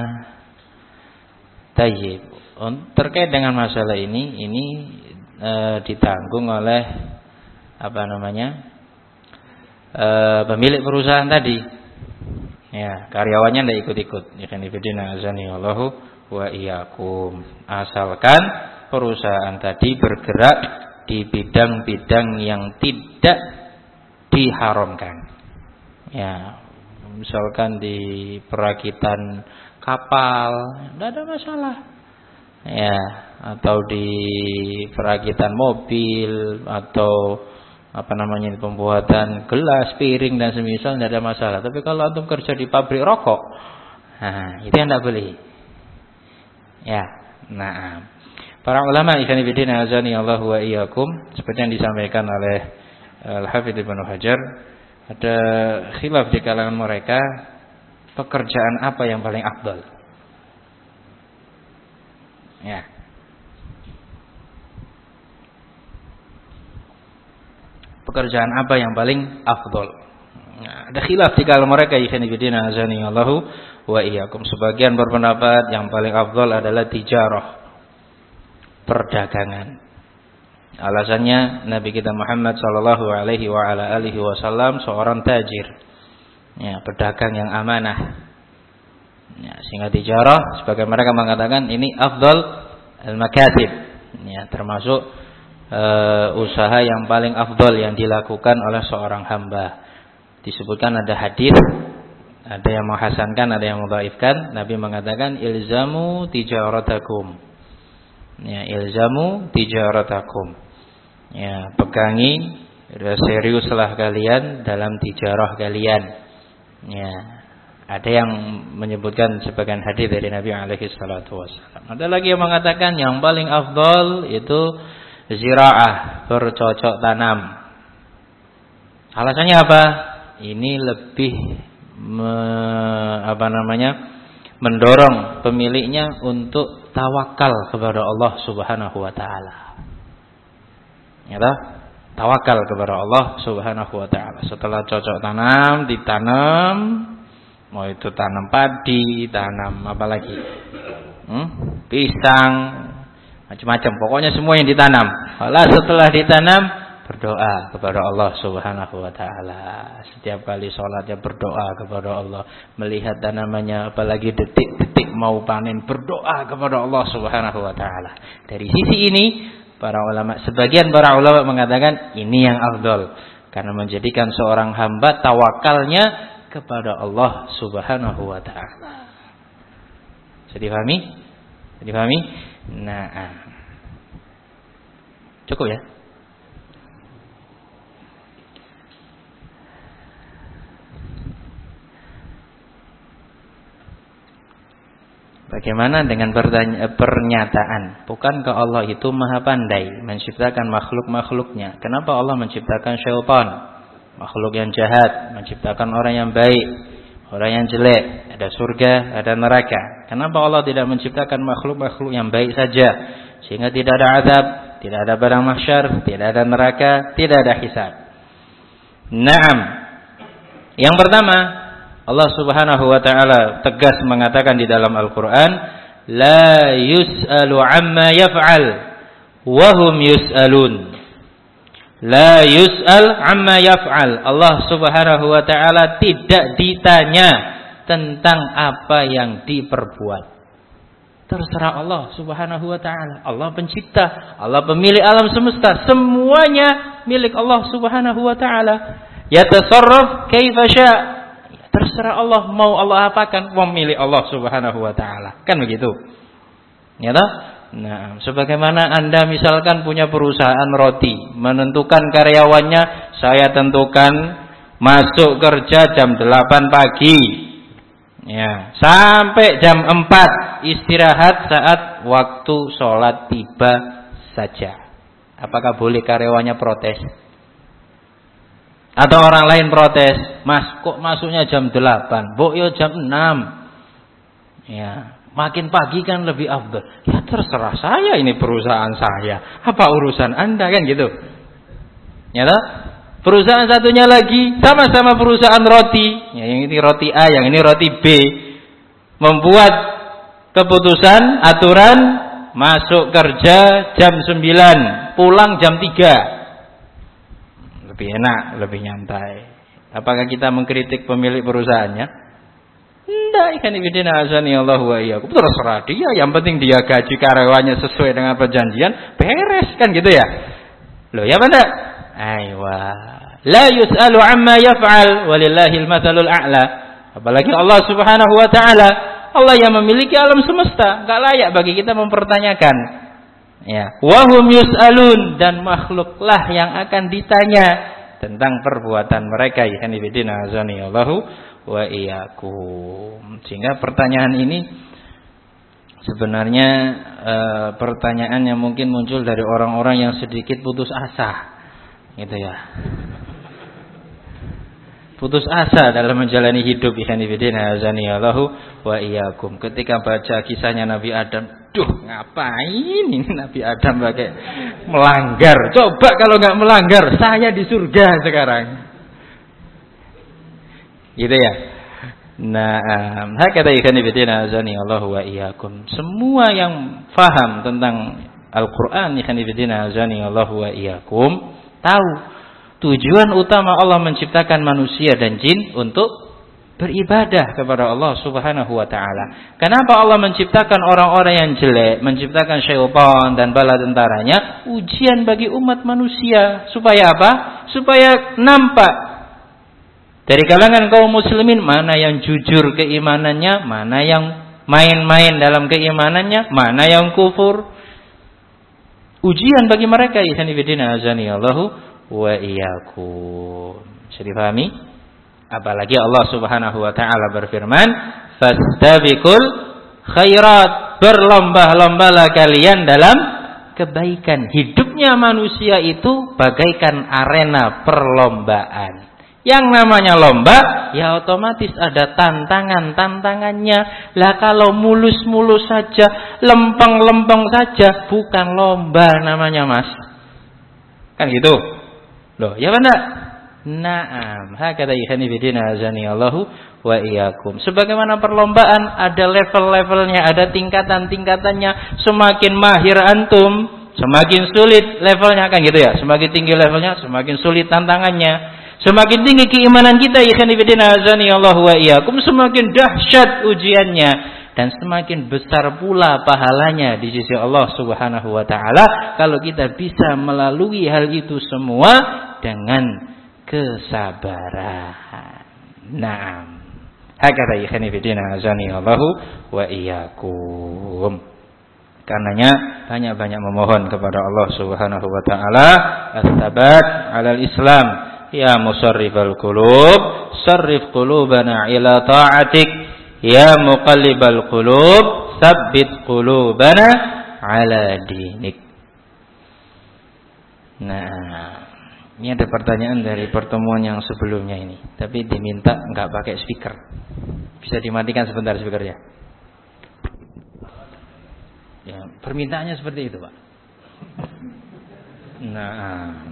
Tayyib. Terkait dengan masalah ini, ini e, ditanggung oleh apa namanya e, pemilik perusahaan tadi. Ya, karyawannya tidak ikut-ikut. Ikhwanifidina azani Allahu wa iyyakum. Asalkan perusahaan tadi bergerak di bidang-bidang yang tidak diharamkan. Ya, misalkan di perakitan kapal, tidak ada masalah. Ya, atau di perakitan mobil atau apa namanya pembuatan gelas, piring dan semisal tidak ada masalah. Tapi kalau antum kerja di pabrik rokok, nah itu yang tidak boleh. Ya, nah para ulama ikhwan fillah azani Allah wa iyyakum, seperti yang disampaikan oleh Al-Hafidz Ibnu Hajar, ada khilaf di kalangan mereka pekerjaan apa yang paling afdal. Ya. Pekerjaan apa yang paling afdal? Nah, ada khilaf di kalangan mereka ikhwan fillah azani Allahu wa iyyakum. Sebagian berpendapat yang paling afdal adalah tijarah, perdagangan. Alasannya Nabi kita Muhammad sallallahu alaihi wa ala alihi wasallam seorang tajir. Ya, pedagang yang amanah. Ya, sehingga tijarah sebagai mereka mengatakan ini afdal al-makatib. Ya, termasuk uh, usaha yang paling afdal yang dilakukan oleh seorang hamba. Disebutkan ada hadis, ada yang menghasankan, ada yang mendhaifkan. Nabi mengatakan ilzamu tijaratakum. Ya, ilzamu tijaratakum. Ya, pegangi, seriuslah kalian dalam tijarah kalian. Ya, ada yang menyebutkan sebagian hadis dari Nabi alaihi salatu wasallam. Ada lagi yang mengatakan yang paling afdal itu ziraah, bercocok tanam. Alasannya apa? Ini lebih me, apa namanya? mendorong pemiliknya untuk tawakal kepada Allah Subhanahu wa taala. Ya toh? Tawakal kepada Allah Subhanahu wa taala. Setelah cocok tanam, ditanam, mau itu tanam padi, tanam apa lagi? Hmm? Pisang, macam-macam. Pokoknya semua yang ditanam. Lalu setelah ditanam, berdoa kepada Allah Subhanahu wa taala. Setiap kali sholatnya berdoa kepada Allah. Melihat tanamannya, apalagi detik-detik mau panen, berdoa kepada Allah Subhanahu wa taala. Dari sisi ini, para ulama, sebagian para ulama mengatakan ini yang afdal karena menjadikan seorang hamba tawakalnya kepada Allah Subhanahu wa taala. Bisa dipahami? Bisa dipahami? Nah, cukup ya? Bagaimana dengan pernyataan? Bukankah Allah itu maha pandai menciptakan makhluk-makhluknya? Kenapa Allah menciptakan syaitan, makhluk yang jahat, menciptakan orang yang baik, orang yang jelek, ada surga, ada neraka? Kenapa Allah tidak menciptakan makhluk-makhluk yang baik saja, sehingga tidak ada azab, tidak ada padang mahsyar, tidak ada neraka, tidak ada hisab? Naam. Yang pertama, Allah Subhanahu wa taala tegas mengatakan di dalam Al-Qur'an, la yus'alu 'amma yaf'al wa hum yus'alun. La yus'al 'amma yaf'al. Allah Subhanahu wa taala tidak ditanya tentang apa yang diperbuat. Terserah Allah Subhanahu wa taala. Allah pencipta, Allah pemilik alam semesta, semuanya milik Allah Subhanahu wa taala. Yatasarraf kaifa syaa'. Terserah Allah, mau Allah apakan, memilih Allah Subhanahu wa taala. Kan begitu. Ya toh? Nah, sebagaimana Anda misalkan punya perusahaan roti, menentukan karyawannya, saya tentukan masuk kerja jam delapan pagi. Ya, sampai jam empat, istirahat saat waktu sholat tiba saja. Apakah boleh karyawannya protes?
Atau orang lain protes, "Mas, kok masuknya jam delapan? Mbok yo jam enam." Ya, makin pagi kan lebih afdal. Ya terserah saya, ini perusahaan saya. Apa urusan Anda kan gitu. Ya toh? Perusahaan satunya lagi sama-sama perusahaan roti. Ya, yang ini roti A, yang ini roti B. Membuat keputusan aturan masuk kerja jam sembilan, pulang jam tiga. Lebih enak, lebih nyantai. Apakah kita mengkritik pemilik perusahaannya? Tidak, ikan ibidina azani Allah wa iyyakum. Terserah dia, yang penting dia gaji karyawannya sesuai dengan perjanjian, beres kan gitu ya. Loh, ya benar? Aywa. La yus'alu amma yaf'al walillahil matsalul a'la. Apalagi Allah Subhanahu wa taala, Allah yang memiliki alam semesta, enggak layak bagi kita mempertanyakan. Ya, wa hum yus'alun, dan makhluklah yang akan ditanya tentang perbuatan mereka. Ikan ibidina azani Allahu wa iyyakum. Sehingga pertanyaan ini sebenarnya e, pertanyaan yang mungkin muncul dari orang-orang yang sedikit putus asa, gitu ya. Putus asa dalam menjalani hidup. Ikhwan fillah azani Allahu wa iyyakum. Ketika baca kisahnya Nabi Adam, duh ngapain ini Nabi Adam pakai melanggar? Coba kalau nggak melanggar, saya di surga sekarang. Gitu ya. Nah, hakata ikhwan fillah azani Allahu wa iyyakum. Semua yang faham tentang Al-Qur'an ikhwan fillah azani Allahu wa iyyakum tahu tujuan utama Allah menciptakan manusia dan jin untuk beribadah kepada Allah Subhanahu wa taala. Kenapa Allah menciptakan orang-orang yang jelek, menciptakan syaitan dan bala tentaranya? Ujian bagi umat manusia. Supaya apa? Supaya nampak dari kalangan kaum muslimin mana yang jujur keimanannya, mana yang main-main dalam keimanannya, mana yang kufur. Ujian bagi mereka. Ikhwan fillah azani Allahu wa iyyakum. Bisa dipahami? Apalagi Allah Subhanahu wa taala berfirman, "Fastabiqul khairat." Berlomba-lombalah kalian dalam kebaikan. Hidupnya manusia itu bagaikan arena perlombaan. Yang namanya lomba, ya otomatis ada tantangan-tantangannya. Lah kalau mulus-mulus saja, lempeng-lempeng saja, bukan lomba namanya, Mas. Kan gitu. Loh, ya benar? Naam, hakata ikhwan fillah azani Allahu wa iyyakum. Sebagaimana perlombaan ada level-levelnya, ada tingkatan-tingkatannya. Semakin mahir antum, semakin sulit levelnya, kan gitu ya. Semakin tinggi levelnya, semakin sulit tantangannya. Semakin tinggi keimanan kita ikhwan fillah azani Allahu wa iyyakum, semakin dahsyat ujiannya. Dan semakin besar pula pahalanya di sisi Allah Subhanahu wa taala kalau kita bisa melalui hal itu semua dengan kesabaran. Naam. Hakata ikhwan fillah azani Allahu wa iyyakum. Karenanya banyak-banyak memohon kepada Allah Subhanahu wa taala ats-tsabat 'alal Islam. Ya musarrifal qulub, sarrif qulubana ila ta'atik. Ya muqallibal qulub, tsabbit qulubana ala dinik. Nah, ini ada pertanyaan dari pertemuan yang sebelumnya ini, tapi diminta enggak pakai speaker. Bisa dimatikan sebentar speakernya. Ya, permintaannya seperti itu, Pak. Nah,